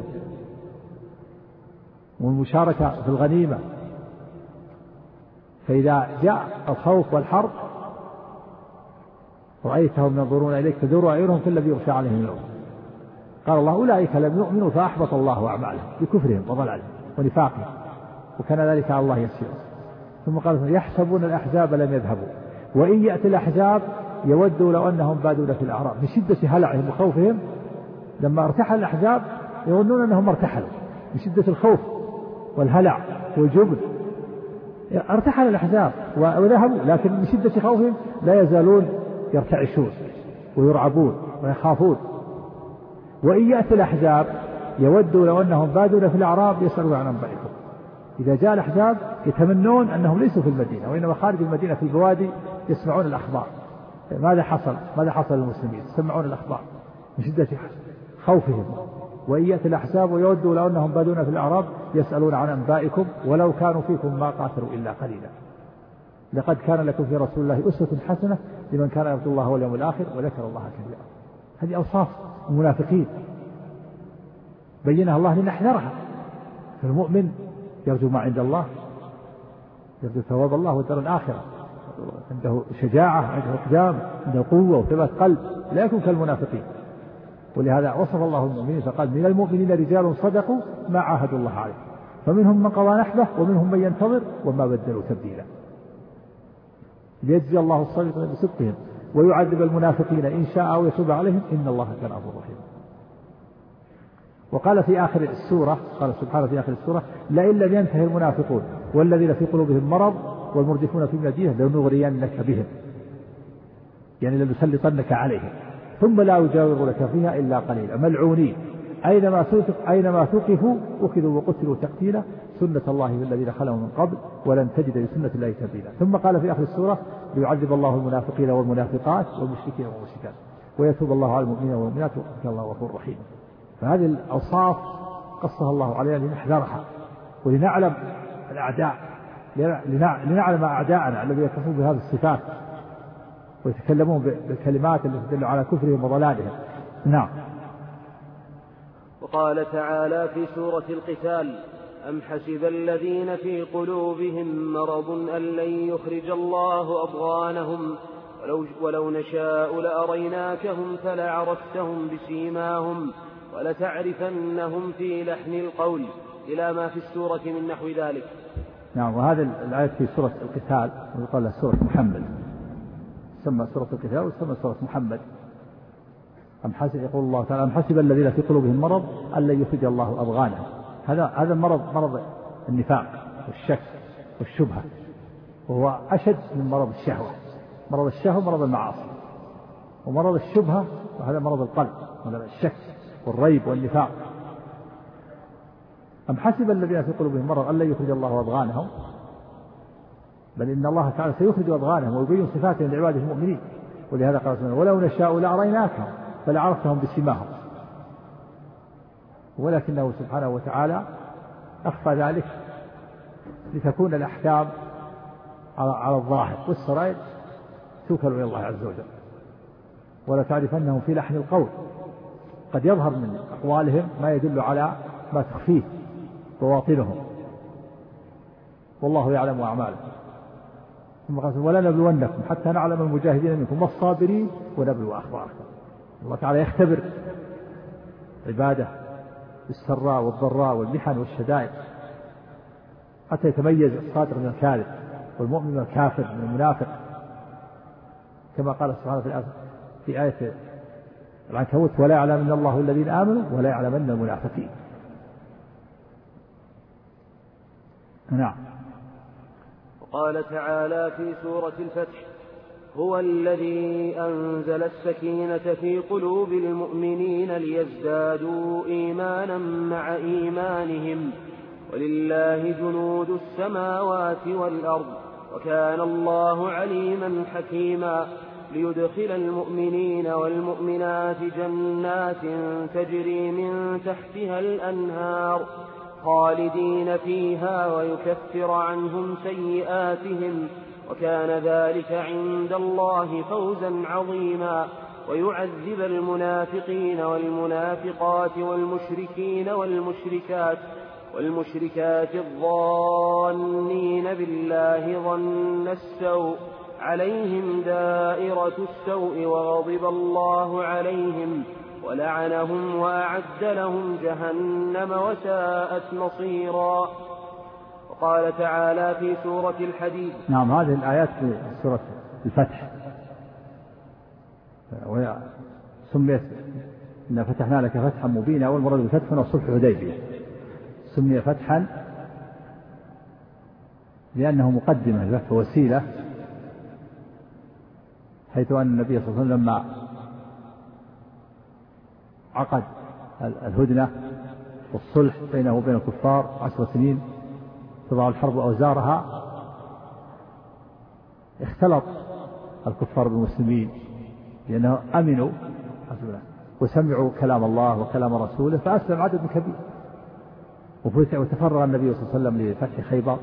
والمشاركة في الغنيمة. فإذا جاء الخوف والحرب رأيتهم ينظرون إليك تدور أعينهم كالذي يغشى عليه من الموت. قال الله أولئك لم يؤمنوا فأحبط الله أعمالهم بكفرهم وضلالهم ونفاقهم وكان ذلك على الله يسيرا. ثم قال يحسبون الأحزاب لم يذهبوا وإن يأتي الأحزاب يودوا لو أنهم بادون في الأعراب، من شدة هلعهم وخوفهم لما ارتحل الأحزاب يظنون أنهم ارتحلوا من شدة الخوف والهلع والجبن، ارتحل الأحزاب وذهبوا لكن من شدة خوفهم لا يزالون يرتعشون ويرعبون ويخافون. وإن يأتي الأحزاب يودوا لو أنهم بادون في الأعراب يسألون عن أنبائكم، إذا جاء الأحزاب يتمنون أنهم ليسوا في المدينة وإنما خارج المدينة في البوادي يسمعون الأخبار، ماذا حصل ماذا حصل للمسلمين، يسمعون الأخبار من شدة خوفهم. وإن يأتي الأحزاب ويودوا لو أنهم بادون في الأعراب يسألون عن أنبائكم ولو كانوا فيكم ما قاتلوا إلا قليلا لقد كان لكم في رسول الله أسوة حسنة لمن كان يرجو الله واليوم الآخر وذكر الله كثيرا. هذه أوصاف المنافقين بينها الله لنحذرها. فالمؤمن يرجو ما عند الله، يرجو ثواب الله والدار الآخرة، عنده شجاعة عنده إقدام عنده قوة وثبات قلب، لا يكون كالمنافقين. ولهذا وصف الله المؤمنين فقال من المؤمنين رجال صدقوا ما عاهدوا الله عليه فمنهم من قضى نحبه ومنهم من ينتظر وما بدلوا تبديلا ليجزي الله الصادقين بصدقهم ويعذب المنافقين إن شاء أو يتوب عليهم إن الله كان غفورا رحيما. وقال في آخر السورة قال سبحانه في آخر السورة لئن لم ينتهي المنافقون والذين في قلوبهم مرض والمردفون في المدينة لنغرينك بهم، يعني لنسلطنك عليهم ثم لا يجاورونك فيها إلا قليلا ملعونين أينما ثقفوا أينما ثقفوا أخذوا وقتلوا تقتيلا سنة الله بالذين خلوا من قبل ولن تجد لسنة الله تبديلا. ثم قال في آخر السورة ليعذب الله المنافقين والمنافقات والمشركين والمشركات ويتوب الله على المؤمنين والمؤمنات وكان الله غفور رحيم. فهذه الأوصاف قصها الله علينا لنحذرها ولنعلم الأعداء، لنعلم أعداءنا الذين يتصفون بهذه الصفات ويتكلمون بالكلمات التي تدل على كفرهم وضلالهم. نعم. وقال تعالى في سورة القتال أم حسب الذين في قلوبهم مرض أن لن يخرج الله أضغانهم ولو, ولو نشاء لأريناكهم فلعرفتهم بسيماهم ولتعرفنهم في لحن القول إلى ما في السورة من نحو ذلك. نعم. وهذا الآية في سورة القتال ويقال لها سورة محمد، تسمى سورة القتال وتسمى سورة محمد. أم حسب يقول الله تعالى أم حسب الذين في قلوبهم مرض أن لن يخرج الله أضغانهم، هذا هذا مرض مرض النفاق والشك والشبهة، وهو أشد من مرض الشهوة. مرض الشهوة مرض المعاصي، ومرض الشبهة وهذا مرض القلب مرض الشك والريب والنفاق. أم حسب الذين في قلوبهم مرض أن لن يخرج الله أضغانهم، بل إن الله تعالى سيخرج أضغانهم ويبين صفاتهم لعباده المؤمنين. ولهذا قال سبحانه ولو نشاء لأريناكهم فلعرفتهم بسيماهم، ولكنه سبحانه وتعالى أخفى ذلك لتكون الأحكام على الظاهر والسرائر توكل إلى الله عز وجل. ولا تعرفنهم في لحن القول، قد يظهر من أقوالهم ما يدل على ما تخفيه بواطنهم والله يعلم أعمالهم. ثم قال ولا نبلونكم حتى نعلم المجاهدين منكم والصابرين ونبلو أخباركم. الله تعالى يختبر عباده بالسراء والضراء والمحن والشدائد حتى يتميز الصادق من الكاذب والمؤمن من الكافر من المنافق، كما قال سبحانه في, في آية العنكبوت ولا يعلمن الله الذين آمنوا ولا يعلمن المنافقين. نعم. وقال تعالى في سورة الفتح: هو الذي أنزل السكينة في قلوب المؤمنين ليزدادوا إيمانا مع إيمانهم ولله جنود السماوات والأرض وكان الله عليما حكيما ليدخل المؤمنين والمؤمنات جنات تجري من تحتها الأنهار خالدين فيها ويكفر عنهم سيئاتهم وكان ذلك عند الله فوزا عظيما ويعذب المنافقين والمنافقات والمشركين والمشركات والمشركات الظانين بالله ظن السوء عليهم دائرة السوء وغضب الله عليهم ولعنهم وأعد لهم جهنم وساءت مصيرا. وقال تعالى في سورة الحديد. نعم، هذه الآيات في سورة الفتح سميت إن فتحنا لك فتحا مبينا، والمراد بالفتح هنا صلح الحديبية، سمي فتحا لأنه مقدمة له وسيلة، حيث أن النبي صلى الله عليه وسلم لما عقد الهدنة والصلح بينه وبين الكفار عشر سنين تضع الحرب أوزارها، اختلط الكفار بالمسلمين لأنه أمنوا وسمعوا كلام الله وكلام رسوله فأسلم عدد كبير، وتفرغ النبي صلى الله عليه وسلم لفتح خيبر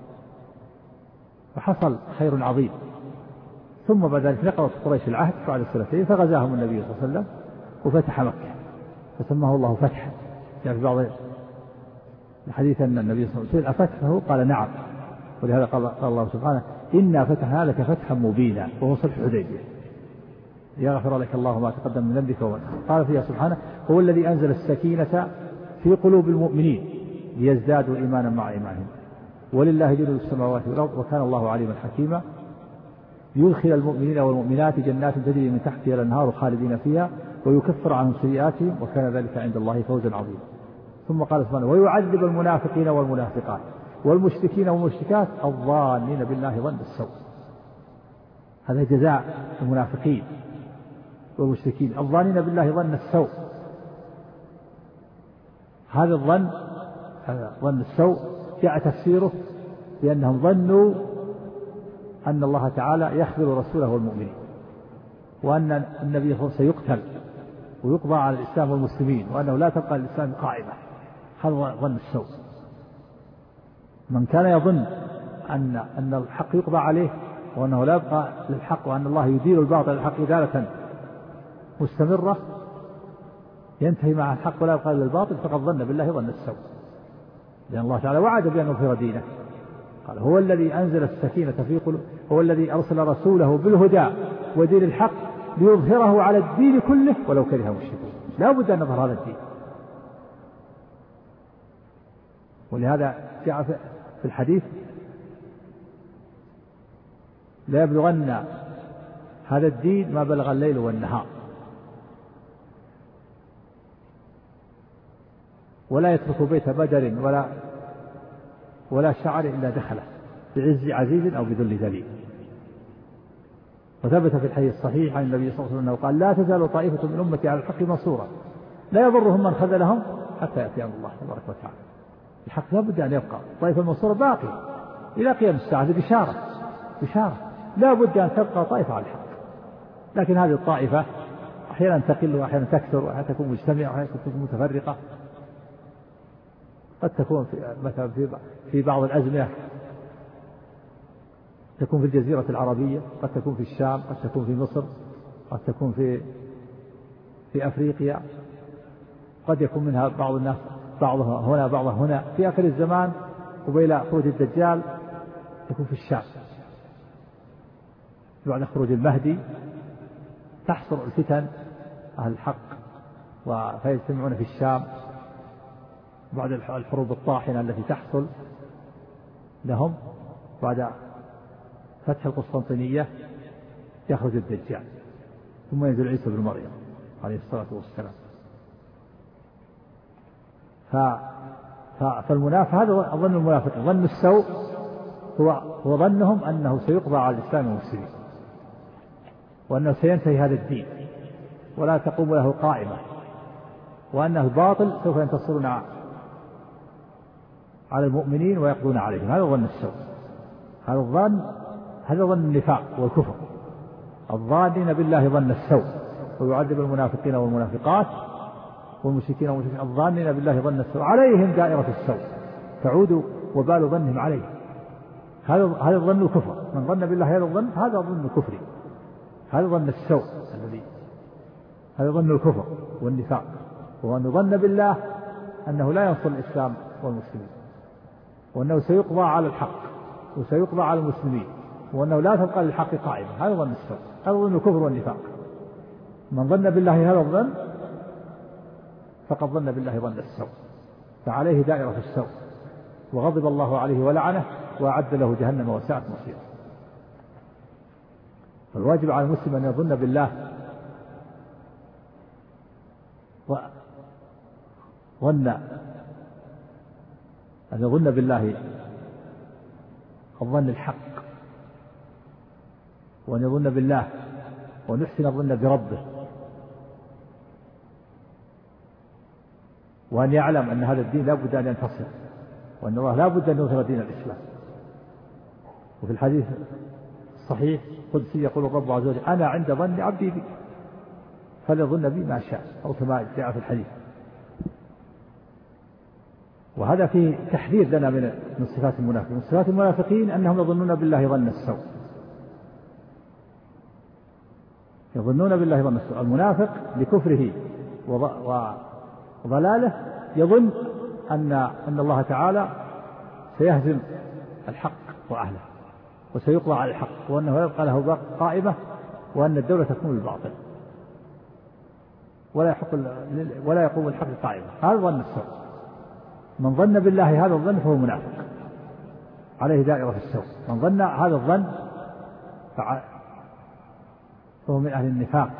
فحصل خير عظيم. ثم بعد ذلك نقضت قريش العهد بعد السنتين فغزاهم النبي صلى الله عليه وسلم وفتح مكة فسماه الله فتحا. يعني في بعض الحديث أن النبي صلى الله عليه وسلم أفتحه قال نعم، ولهذا قال الله سبحانه إنا فتحنا لك فتحا مبينا وهو صلح الحديبية يغفر لك الله ما تقدم من ذنبك وما تأخر. قال فيها سبحانه هو الذي أنزل السكينة في قلوب المؤمنين ليزدادوا إيمانا مع إيمانهم ولله جنود السماوات والأرض وكان الله عليما حكيما يدخل المؤمنين والمؤمنات جنات تجري من تحتها الأنهار خالدين فيها ويكفر عنهم سيئاتهم وكان ذلك عند الله فوزا عظيما. ثم قال سبحانه ويعذب المنافقين والمنافقات والمشركين والمشركات الظانين بالله ظن السوء. هذا جزاء المنافقين والمشركين الظانين بالله ظن السوء. هذا الظن هذا ظن السوء جاء تفسيره بأنهم ظنوا أن الله تعالى يخبر رسوله والمؤمنين وأن النبي صلى الله عليه وسلم سيقتل ويقضى على الإسلام والمسلمين وأنه لا تبقى الإسلام قائمة. هذا ظن السوء. من كان يظن أن أن الحق يقضى عليه وأنه لا يبقى للحق وأن الله يدير الباطل الحق إدارة مستمرة ينتهي مع الحق ولا يبقى للباطل فقد ظن بالله ظن السوء، لأن الله تعالى وعد بأن يغفر دينه. قال هو الذي أنزل السكينة في قلوب هو الذي أرسل رسوله بالهدى ودين الحق ليظهره على الدين كله ولو كره المشركون. لا بد أن نظهر هذا الدين. ولهذا جاء في الحديث لا يبلغن هذا الدين ما بلغ الليل والنهار ولا يترك بيت بدر ولا ولا شعر إلا دخله بعز عزيز أو بذل ذليل. وثبت في الحديث الصحيح عن النبي صلى الله عليه وسلم قال لا تزال طائفة من أمتي على الحق منصورة لا يضرهم من خذلهم حتى يأتي أمر الله تبارك وتعالى. الحق لا بد أن يبقى، طائفة المنصورة باقي إلى قيام الساعة. هذه بشارة بشارة لا بد أن تبقى طائفة على الحق. لكن هذه الطائفة أحيانا تقل وأحيانا تكثر وأحيانا تكون مجتمعة وأحيانا تكون متفرقة. قد تكون في مثلا في في بعض الأزمنة تكون في الجزيرة العربية، قد تكون في الشام، قد تكون في مصر، قد تكون في في أفريقيا، قد يكون منها بعض الناس بعضها هنا بعضها هنا. في آخر الزمان قبيل خروج الدجال تكون في الشام، بعد خروج المهدي تحصل الفتن أهل الحق فيجتمعون في الشام بعد الحروب الطاحنة التي تحصل لهم. بعد فتح القسطنطينية يخرج الدجال ثم ينزل عيسى بن مريم عليه الصلاة والسلام. ف... ف... فالمنافق هذا ظن المنافق ظن السوء هو هو ظنهم أنه سيقضى على الإسلام والمسلمين، وأنه سينتهي هذا الدين ولا تقوم له قائمة، وأن الباطل سوف ينتصرون على المؤمنين ويقضون عليهم. هذا ظن السوء، هذا الظن هذا ظن النفاق والكفر. الظانين بالله ظن السوء، ويعذب المنافقين والمنافقات والمشركين والمشركين الظانين بالله ظن السوء عليهم دائرة السوء تعود وبال ظنهم عليه. هذا هذا ظن الكفر. من ظن بالله هذا الظن هذا ظن الكفر، هذا ظن السوء الذي هذا ظن الكفر والنفاق، وأن ظن بالله أنه لا ينصر الإسلام والمسلمين، وأنه سيقضى على الحق وسيقضى على المسلمين، وأنه لا تبقى للحق قائمة. هذا ظن السوء، هذا ظن الكفر والنفاق. من ظن بالله هذا الظن فقد ظن بالله ظن السوء، فعليه دائرة السوء، وغضب الله عليه ولعنه وأعد له جهنم وساءت مصيره. فالواجب على المسلم أن يظن بالله ظن أن يظن بالله الظن الحق، وأن يظن بالله وأن يحسن الظن بربه، وأن يعلم أن هذا الدين لا بد أن ينتصر، وأن الله لا بد أن يظهر دين الإسلام. وفي الحديث الصحيح قدسي يقول الرب عز وجل: أنا عند ظن عبدي بي فليظن بي ما شاء، أو كما جاء في الحديث. وهذا فيه تحذير لنا من من صفات المنافقين. من صفات المنافقين أنهم يظنون بالله ظن السوء، يظنون بالله ظن السوء. المنافق بكفره وضلاله يظن أن أن الله تعالى سيهزم الحق وأهله وسيقضى على الحق، وأنه يبقى له قائمة، وأن الدولة تكون بالباطل ولا يحق ولا يقوم الحق قائمة. هذا ظن السوء. من ظن بالله هذا الظن فهو منافق، عليه دائرة السوء. من ظن هذا الظن فهو من أهل النفاق،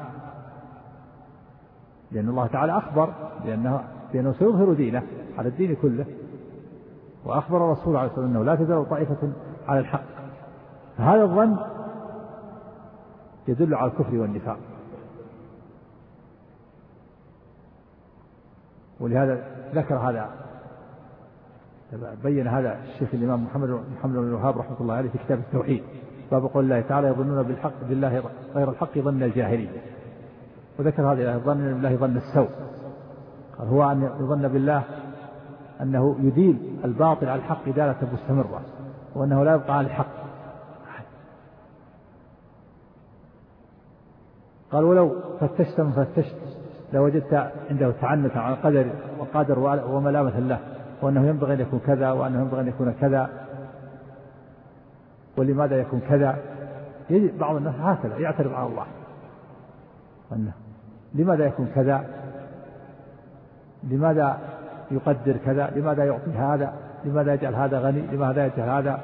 لأن الله تعالى أخبر بأنه, بأنه سيظهر دينه على الدين كله، وأخبر الرسول عليه الصلاة والسلام أنه لا تزال طائفة على الحق. فهذا الظن يدل على الكفر والنفاق. ولهذا ذكر هذا بين هذا الشيخ الإمام محمد محمد بن الوهاب رحمه الله عليه في كتاب التوحيد، باب قول الله تعالى: يظنون بالحق بالله غير الحق ظن الجاهلية. وذكر هذا الظن بالله ظن السوء، قال هو أن يظن بالله أنه يديل الباطل على الحق إدالة مستمرة، وأنه لا يبقى على الحق. قال: ولو فتشت من فتشت لوجدت عنده تعنتا على قدر وقادر وملامة له، وأنه ينبغي أن يكون كذا، وأنه ينبغي أن يكون كذا، ولماذا يكون كذا. يجد بعض الناس هكذا يعترض على الله، أنه لماذا يكون كذا، لماذا يقدر كذا، لماذا يعطي هذا، لماذا يجعل هذا غني، لماذا يجعل هذا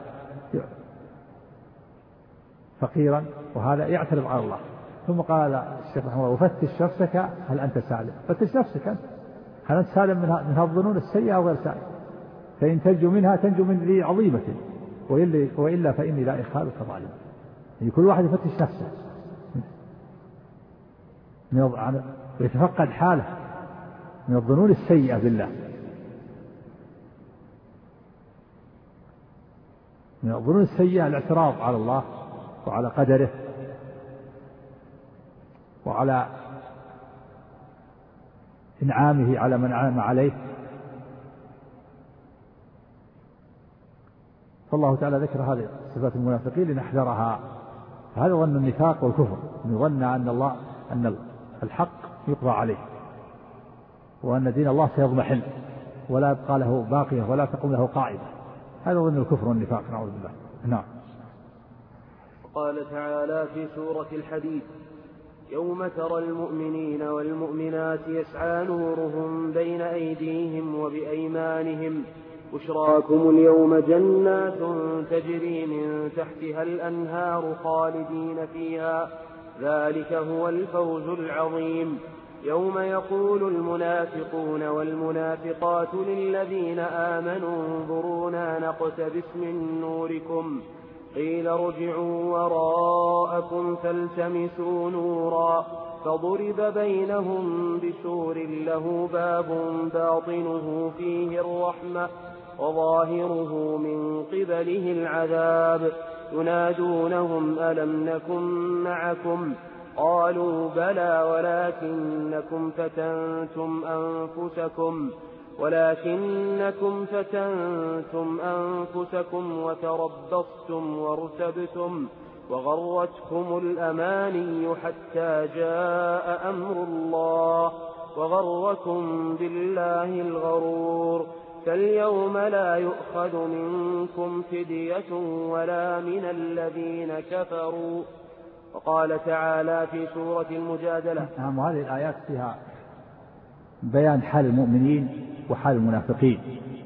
فقيرا، وهذا يعترض على الله. ثم قال الشيخ رحمه الله: وفتش نفسك هل أنت سالم. فتش نفسك أنت، هل أنت سالم من هذه الظنون السيئة أو غير سالم؟ فإن تنجو منها تنجو من ذي عظيمة، وإلا فإني لا إخالك ظالم. يعني كل واحد يفتش نفسه ويتفقد حاله من الظنون السيئة بالله، من الظنون السيئة الاعتراض على الله وعلى قدره وعلى إنعامه على من أنعم عليه. فالله تعالى ذكر هذه صفات المنافقين لنحذرها. هذا ظن النفاق والكفر، أن يظن أن الله أن الحق يقضى عليه، وأن دين الله سيضمحل ولا يبقى له باقية ولا تقوم له قاعدة. هذا ظن الكفر والنفاق، نعوذ بالله. نعم. قال تعالى في سورة الحديد: يوم ترى المؤمنين والمؤمنات يسعى نورهم بين أيديهم وبأيمانهم بشراكم اليوم جنات تجري من تحتها الأنهار خالدين فيها ذلك هو الفوز العظيم. يوم يقول المنافقون والمنافقات للذين آمنوا انظرونا نقتبس من نوركم قيل ارجعوا وراءكم فالتمسوا نورا فضرب بينهم بسور له باب باطنه فيه الرحمة وظاهره من قبله العذاب ينادونهم ألم نكن معكم قالوا بلى ولكنكم فتنتم أنفسكم ولكنكم فتنتم أنفسكم وتربصتم وارتبتم وغرتكم الأماني حتى جاء أمر الله وغركم بالله الغرور فاليوم لا يؤخذ منكم فدية ولا من الذين كفروا. وقال تعالى في سورة المجادلة. نعم، وهذه الآيات فيها بيان حال المؤمنين وحال المنافقين.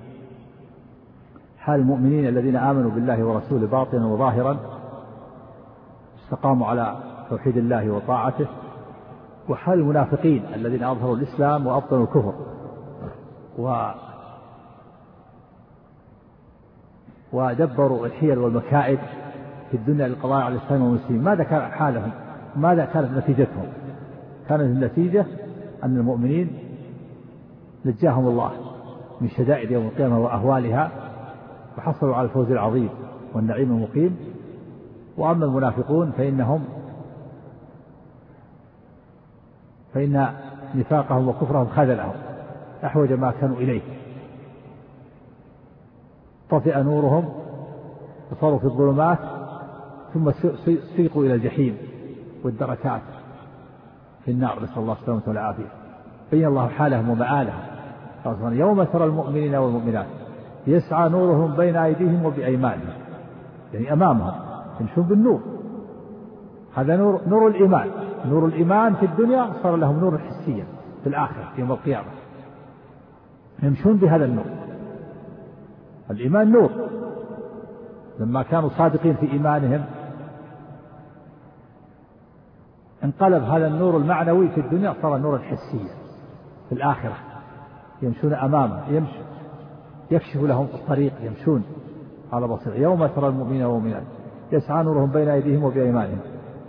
حال المؤمنين الذين آمنوا بالله ورسوله باطنا وظاهرا استقاموا على توحيد الله وطاعته، وحال المنافقين الذين أظهروا الإسلام وأبطنوا الكفر و ودبروا الحيل والمكائد في الدنيا للقضاء على الإسلام والمسلمين. ماذا كان حالهم؟ ماذا كانت نتيجتهم؟ كانت النتيجة أن المؤمنين نجاهم الله من شدائد يوم القيامة وأهوالها وحصلوا على الفوز العظيم والنعيم المقيم. وأما المنافقون فإنهم فإن نفاقهم وكفرهم خذلهم أحوج ما كانوا إليه، طفئ نورهم وصاروا في الظلمات ثم سيقوا إلى الجحيم والدركات في النار، نسأل الله السلامة والعافية. بين الله حالهم ومآلهم. يوم ترى المؤمنين والمؤمنات يسعى نورهم بين أيديهم وبأيمانهم، يعني أمامهم يمشون بالنور. هذا نور نور الإيمان. نور الإيمان في الدنيا صار لهم نور حسيا في الآخرة يوم القيامة، يمشون بهذا النور. الإيمان نور، لما كانوا صادقين في إيمانهم انقلب هذا النور المعنوي في الدنيا صار النور الحسي في الآخرة، يمشون أمامه، يمشي يكشف لهم الطريق، يمشون على بصير. يوم ترى المؤمنين والمؤمنات يسعى نورهم بين أيديهم وبأيمانهم.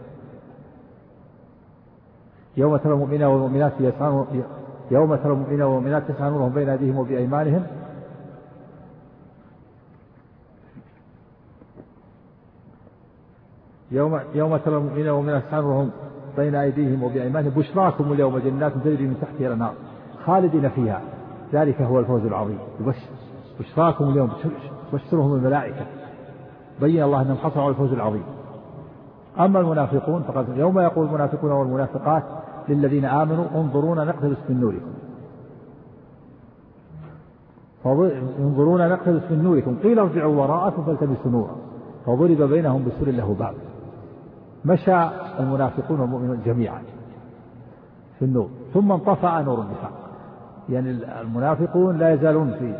يوم ترى المؤمنين والمؤمنات يسعى يوم ترى المؤمنين والمؤمنات يسعى نورهم بين أيديهم وبأيمانهم. يوم يوم ترى المؤمنين والمؤمنات يسعى نورهم بين أيديهم وبأيمانهم بشراكم اليوم جنات تجري من تحتها الأنهار خالدين فيها ذلك هو الفوز العظيم. بشراكم اليوم بشرهم الملائكة، بين الله أنهم حصلوا على الفوز العظيم. أما المنافقون فقد يوم يقول المنافقون والمنافقات للذين آمنوا انظرونا نقتبس من نوركم انظرونا نقتبس من نوركم قيل ارجعوا وراءكم فالتمسوا نورا فضرب بينهم بسور له باب. مشى المنافقون والمؤمنون جميعا في النور ثم انطفأ نور النفاق. يعني المنافقون لا يزالون في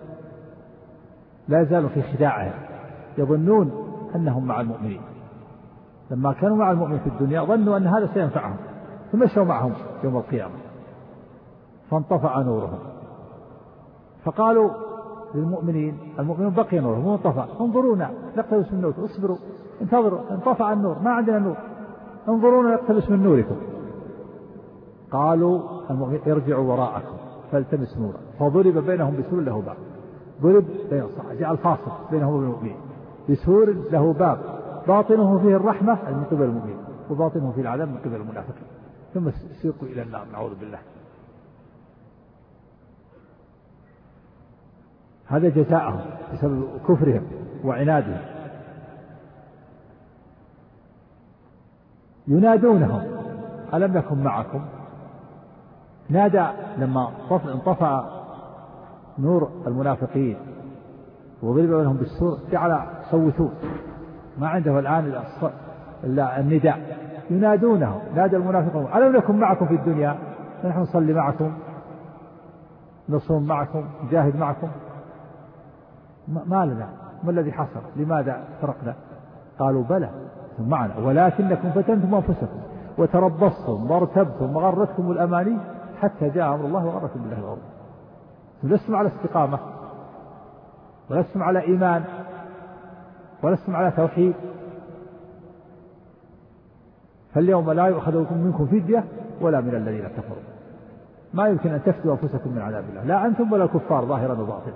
لا يزالون في خداعهم، يظنون أنهم مع المؤمنين. لما كانوا مع المؤمن في الدنيا ظنوا أن هذا سينفعهم فمشوا معهم يوم القيامة فانطفأ نورهم. فقالوا للمؤمنين المؤمنون بقي نورهم وانطفأ انظرونا نقتبس من نوركم اصبروا انتظروا انطفأ النور ما عندنا نور انظرونا نقتبس من نوركم. قالوا المؤمنين ارجعوا وراءكم فالتمس نورا فضرب بينهم بسور له باب. ضرب بين جاء الفاصل بينهم وبين المؤمنين بسور له باب باطنه فيه الرحمة من قبل المؤمنين وباطنه فيه العذاب من قبل المنافقين ثم سيقوا إلى النار نعوذ بالله. هذا جزاءهم بسبب كفرهم وعنادهم. ينادونهم ألم نكن معكم. نادى لما انطفأ نور المنافقين وضرب بينهم بالسور جعل صوتون ما عنده الآن إلا النداء. ينادونهم نادى المنافقون ألم نكن معكم في الدنيا نحن نصلي معكم نصوم معكم نجاهد معكم ما لنا ما الذي حصل لماذا فرقنا. قالوا بلى معنا ولكنكم فتنتم أنفسكم وتربصتم وارتبتم وغرتكم الأماني حتى جاء أمر الله وغركم بالله الغرور. لستم على استقامة ولستم على إيمان ولستم على توحيد. فاليوم لا يؤخذ منكم فدية ولا من الذين كفروا. ما يمكن أن تفدوا أنفسكم من عذاب الله، لا أنتم ولا الكفار ظاهرا وباطنا.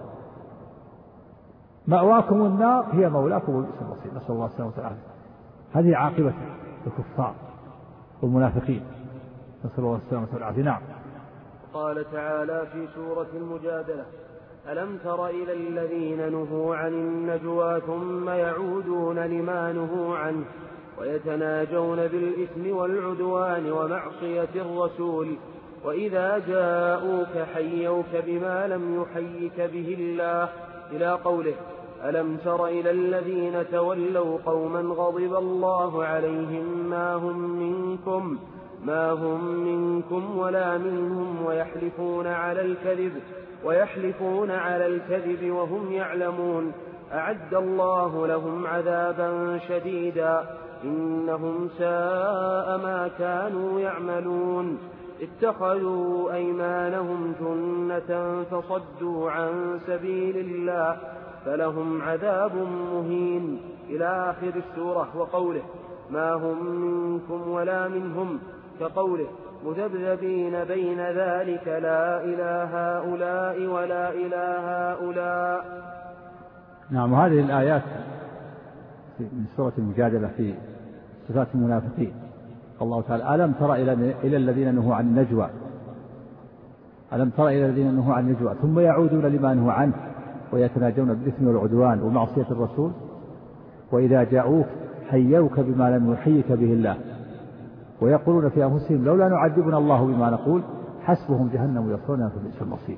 مأواكم النار هي مولاكم وبئس المصير. نسأل الله السلامة والعافية. هذه عاقبة الكفار والمنافقين، نسأل الله السلامة والعافية. نعم. قال تعالى في سورة المجادلة: ألم تر إلى الذين نهوا عن النجوى ثم يعودون لما نهوا عنه ويتناجون بالإثم والعدوان ومعصية الرسول وإذا جاءوك حيوك بما لم يحيك به الله، إلى قوله: ألم تر إلى الذين تولوا قوما غضب الله عليهم ما هم منكم ما هم منكم ولا منهم ويحلفون على الكذب ويحلفون على الكذب وهم يعلمون، أعد الله لهم عذابا شديدا إنهم ساء ما كانوا يعملون، اتخذوا أيمانهم جنة فصدوا عن سبيل الله فلهم عذاب مهين، إلى آخر السورة. وقوله: ما هم منكم ولا منهم، كقوله: مذبذبين بين ذلك لا إله هؤلاء ولا إله هؤلاء. نعم. هذه الآيات من سورة المجادلة في صفات المنافقين. الله تعالى: ألم تر إلى الذين نهوا عن النجوى ألم تر إلى الذين نهوا عن النجوى ثم يعودون لما نهوا عنه ويتناجون بالإثم والعدوان ومعصية الرسول وإذا جاءوك حيوك بما لم يحيك به الله ويقولون في أنفسهم لولا نعذبنا الله بما نقول حسبهم جهنم يصلونها فبئس المصير.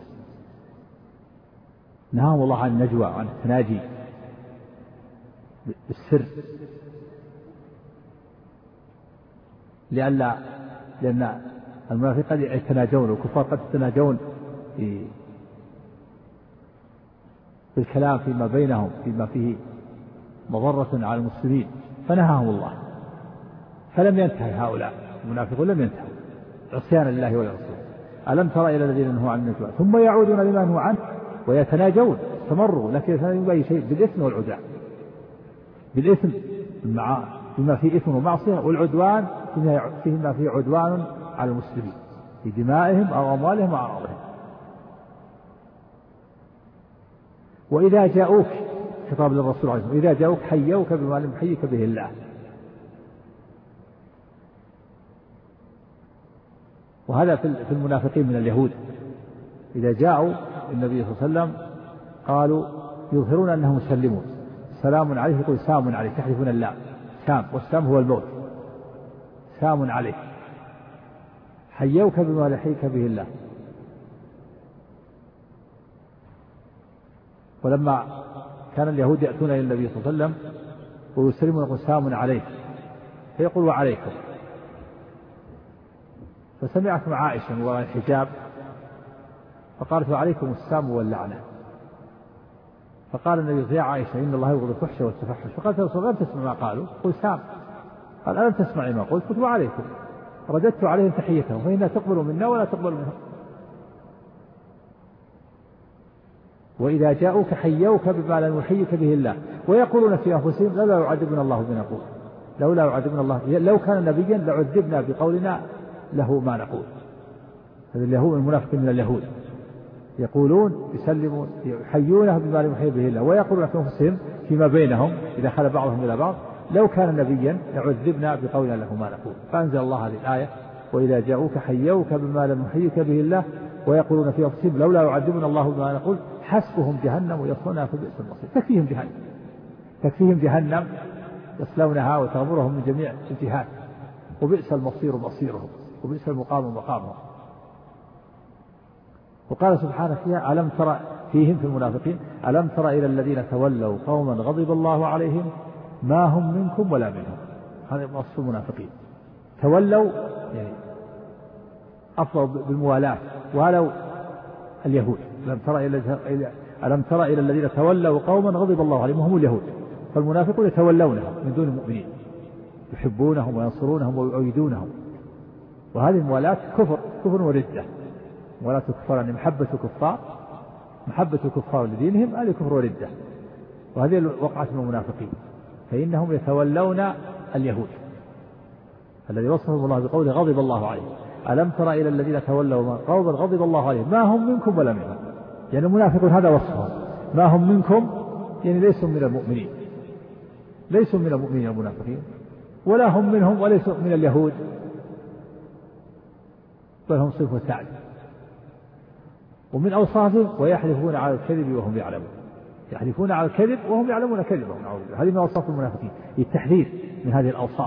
نهاهم الله عن النجوى وعن التناجي بالسر، لأن لأن المنافقين قد يتناجون والكفار قد يتناجون بالكلام فيما بينهم فيما فيه مضرة على المسلمين، فنهاهم الله. فلم ينتهي هؤلاء المنافقون، لم ينتهوا عصيان الله ورسوله. ألم تر إلى الذين نهوا عن النجوى ثم يعودون لما نهوا عنه ويتناجون، استمروا لكن يتناجون بأي شيء؟ بالإثم والعدوان. بالإثم مع بما فيه إثم ومعصية، والعدوان فيما فيه عدوان على المسلمين في دمائهم أو أموالهم وأعراضهم. وإذا جاءوك، خطاب للرسول عليه الصلاة والسلام، إذا جاءوك حيوك بما لم يحيك به الله. وهذا في المنافقين من اليهود، إذا جاءوا النبي صلى الله عليه وسلم قالوا يظهرون أنهم مسلمون، سلام عليه، يقول سام عليه، تحلفون الله، سام، والسام هو الموت، سام عليه، حيوك بما لحيك به الله. ولما كان اليهود يأتون إلى النبي صلى الله عليه وسلم ويسلمون يقول سام عليه، فيقول وعليكم. فسمعت مع عائشة من وراء الحجاب فقالت وعليكم السام واللعنة. فقال النبي يا عائشة إن الله يبغض الفحش والتفحش. فقالت يا رسول الله لم تسمع ما قالوا؟ قل سام. قال ألم تسمعي ما قلت؟ قلت وعليكم. رددت عليهم تحيتهم فإنها تقبل منا ولا تقبل منهم. وإذا جاءوك حيوك بما لم يحيك به الله ويقولون في أنفسهم لولا يعذبنا الله بما نقول، لولا يعذبنا الله، لو كان نبيا لعذبنا بقولنا له ما نقول. هذا اليهود المنافقين من اليهود يقولون يسلمون يحيونه بما لم يحيي به الله ويقولون في أنفسهم فيما بينهم إذا خلى بعضهم إلى بعض لو كان نبيا لعذبنا بقولنا له ما نقول. فأنزل الله هذه الآية وإذا جاءوك حيوك بما لم يحيك به الله ويقولون في أنفسهم لولا يعذبنا الله بما نقول حسبهم جهنم يصلونها فبئس المصير. تكفيهم جهنم، تكفيهم جهنم يصلونها وتغمرهم من جميع الجهات، وبئس المصير مصيرهم، وبئس المقام مقامهم. وقال سبحانه فيها ألم ترى فيهم في المنافقين ألم ترى إلى الذين تولوا قوما غضب الله عليهم ما هم منكم ولا منهم. هذا وصف المنافقين، تولوا يعني أفضل بالموالاة. ولو اليهود ألم ترى إلى ألم ترى إلى الذين تولوا قوما غضب الله عليهم هم اليهود، فالمنافقون يتولونهم من دون المؤمنين، يحبونهم وينصرونهم ويؤيدونهم وهذه الموالاة كفر كفر وردة. موالاة الكفار يعني محبة الكفار محبة الكفار لدينهم هذه كفر وردة، وهذه وقعت من المنافقين، فإنهم يتولون اليهود الذي وصفهم الله بقوله غضب الله عليهم. ألم تر إلى الذين تولوا قوما غضب الله عليهم ما هم منكم ولا منهم، يعني المنافقون هذا وصفهم، ما هم منكم يعني ليسوا من المؤمنين، ليسوا من المؤمنين المنافقين، ولا هم منهم وليسوا من اليهود، بل هم صنف ثالث. ومن أوصافهم ويحلفون على الكذب وهم يعلمون، يحلفون على الكذب وهم يعلمون كذبهم. هذه من أوصاف المنافقين، التحذير من هذه الأوصاف.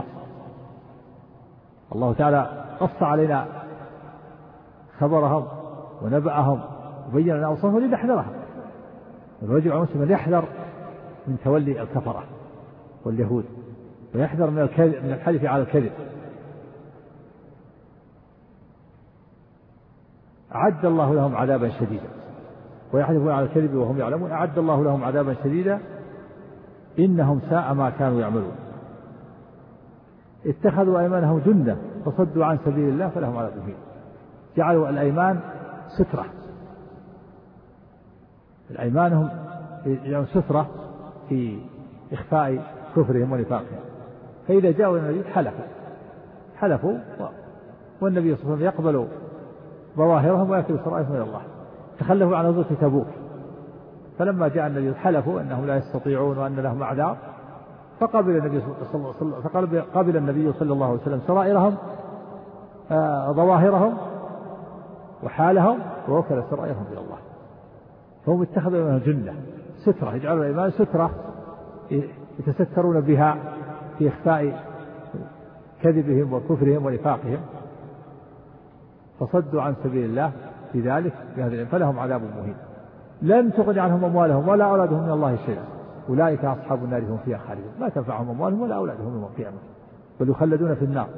الله تعالى قص علينا خبرهم ونبأهم وبين لنا أوصافهم لنحذرها. الرجل المسلم يحذر من تولي الكفرة واليهود، ويحذر من الكذب من الحلف على الكذب. أعد الله لهم عذابا شديدا، ويحلفون على الكذب وهم يعلمون. أعد الله لهم عذابا شديدا إنهم ساء ما كانوا يعملون. اتخذوا أيمانهم جنة فصدوا عن سبيل الله فلهم عذاب مهين. جعلوا الأيمان سترة، الأيمان هم يعني سترة في إخفاء كفرهم ونفاقهم، فإذا جاءوا النبي حلفوا حلفوا والنبي صلى الله عليه وسلم يقبل ظواهرهم ويكتب سرائرهم إلى الله. تخلفوا عن غزوة تبوك، فلما جاء النبي حلفوا أنهم لا يستطيعون وأن لهم أعذار، فقبل النبي صلى الله فقبل قبل النبي صلى الله عليه وسلم سرائرهم آه ظواهرهم وحالهم ووكل سرائرهم إلى الله. فهم اتخذوا منها جنة سترة، يجعلون الإيمان سترة يتسترون بها في إخفاء كذبهم وكفرهم ونفاقهم، فصدوا عن سبيل الله في ذلك فلهم عذاب مهين. لن تغني عنهم أموالهم ولا أولادهم من الله شيئا أولئك أصحاب النار هم فيها خالدون. ما تنفعهم أموالهم ولا أولادهم يوم القيامة، بل يخلدون في النار.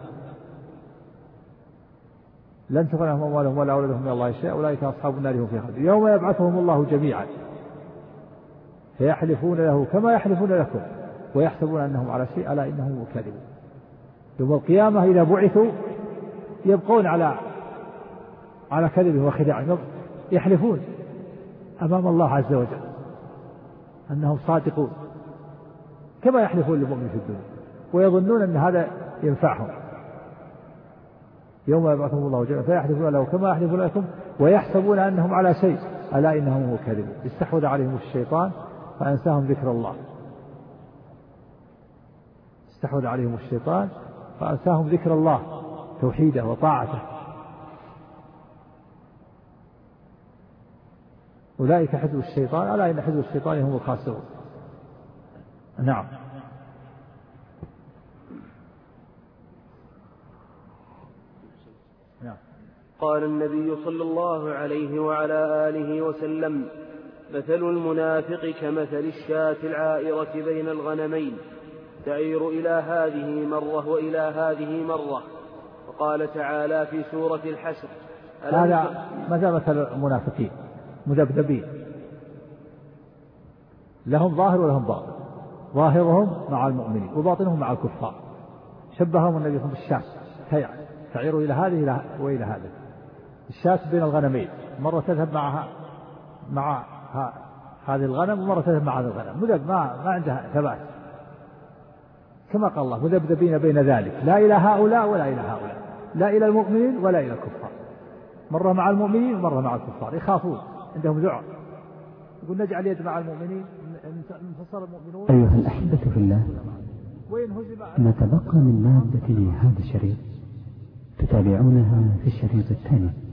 لن تغني عنهم أموالهم ولا أولادهم من الله شيئا أولئك أصحاب النار هم فيها خالدون. يوم يبعثهم الله جميعا فيحلفون له كما يحلفون لكم ويحسبون أنهم على شيء ألا إنهم كاذبون. يوم القيامة إذا بعثوا يبقون على على كذبهم وخداعهم، يحلفون أمام الله عز وجل أنهم صادقون كما يحلفون للمؤمن في الدنيا، ويظنون أن هذا ينفعهم. يوم يبعثهم الله جميعا فيحلفون له كما يحلفون لكم ويحسبون أنهم على شيء ألا إنهم هم كاذبون. استحوذ عليهم الشيطان فأنساهم ذكر الله، استحوذ عليهم الشيطان فأنساهم ذكر الله توحيده وطاعته. أولئك حزب الشيطان ألا إن حزب الشيطان هم الخاسرون. نعم. نعم. قال النبي صلى الله عليه وعلى آله وسلم: مثل المنافق كمثل الشاة العائرة بين الغنمين تعير إلى هذه مرة وإلى هذه مرة. وقال تعالى في سورة الحشر: هذا ماذا مثل المنافقين مذبذبين، لهم ظاهر ولهم باطن، ظاهرهم مع المؤمنين وباطنهم مع الكفار. شبههم النبي بالشاة تعير إلى هذه وإلى هذه. الشاة بين الغنمين، مرة تذهب معها مع هذه الغنم ومرة تذهب مع هذه الغنم، مذب ما, ما عندها ثبات، كما قال الله: مذبذبين بين ذلك لا إلى هؤلاء ولا إلى هؤلاء، لا إلى المؤمنين ولا إلى الكفار، مرة مع المؤمنين ومرة مع الكفار، يخافون، عندهم ذعر، يقول نجعل يد مع المؤمنين انتصر المؤمنون. أيها الأحبة في الله، ما تبقى من مادة هذا الشريط تتابعونها في الشريط الثاني.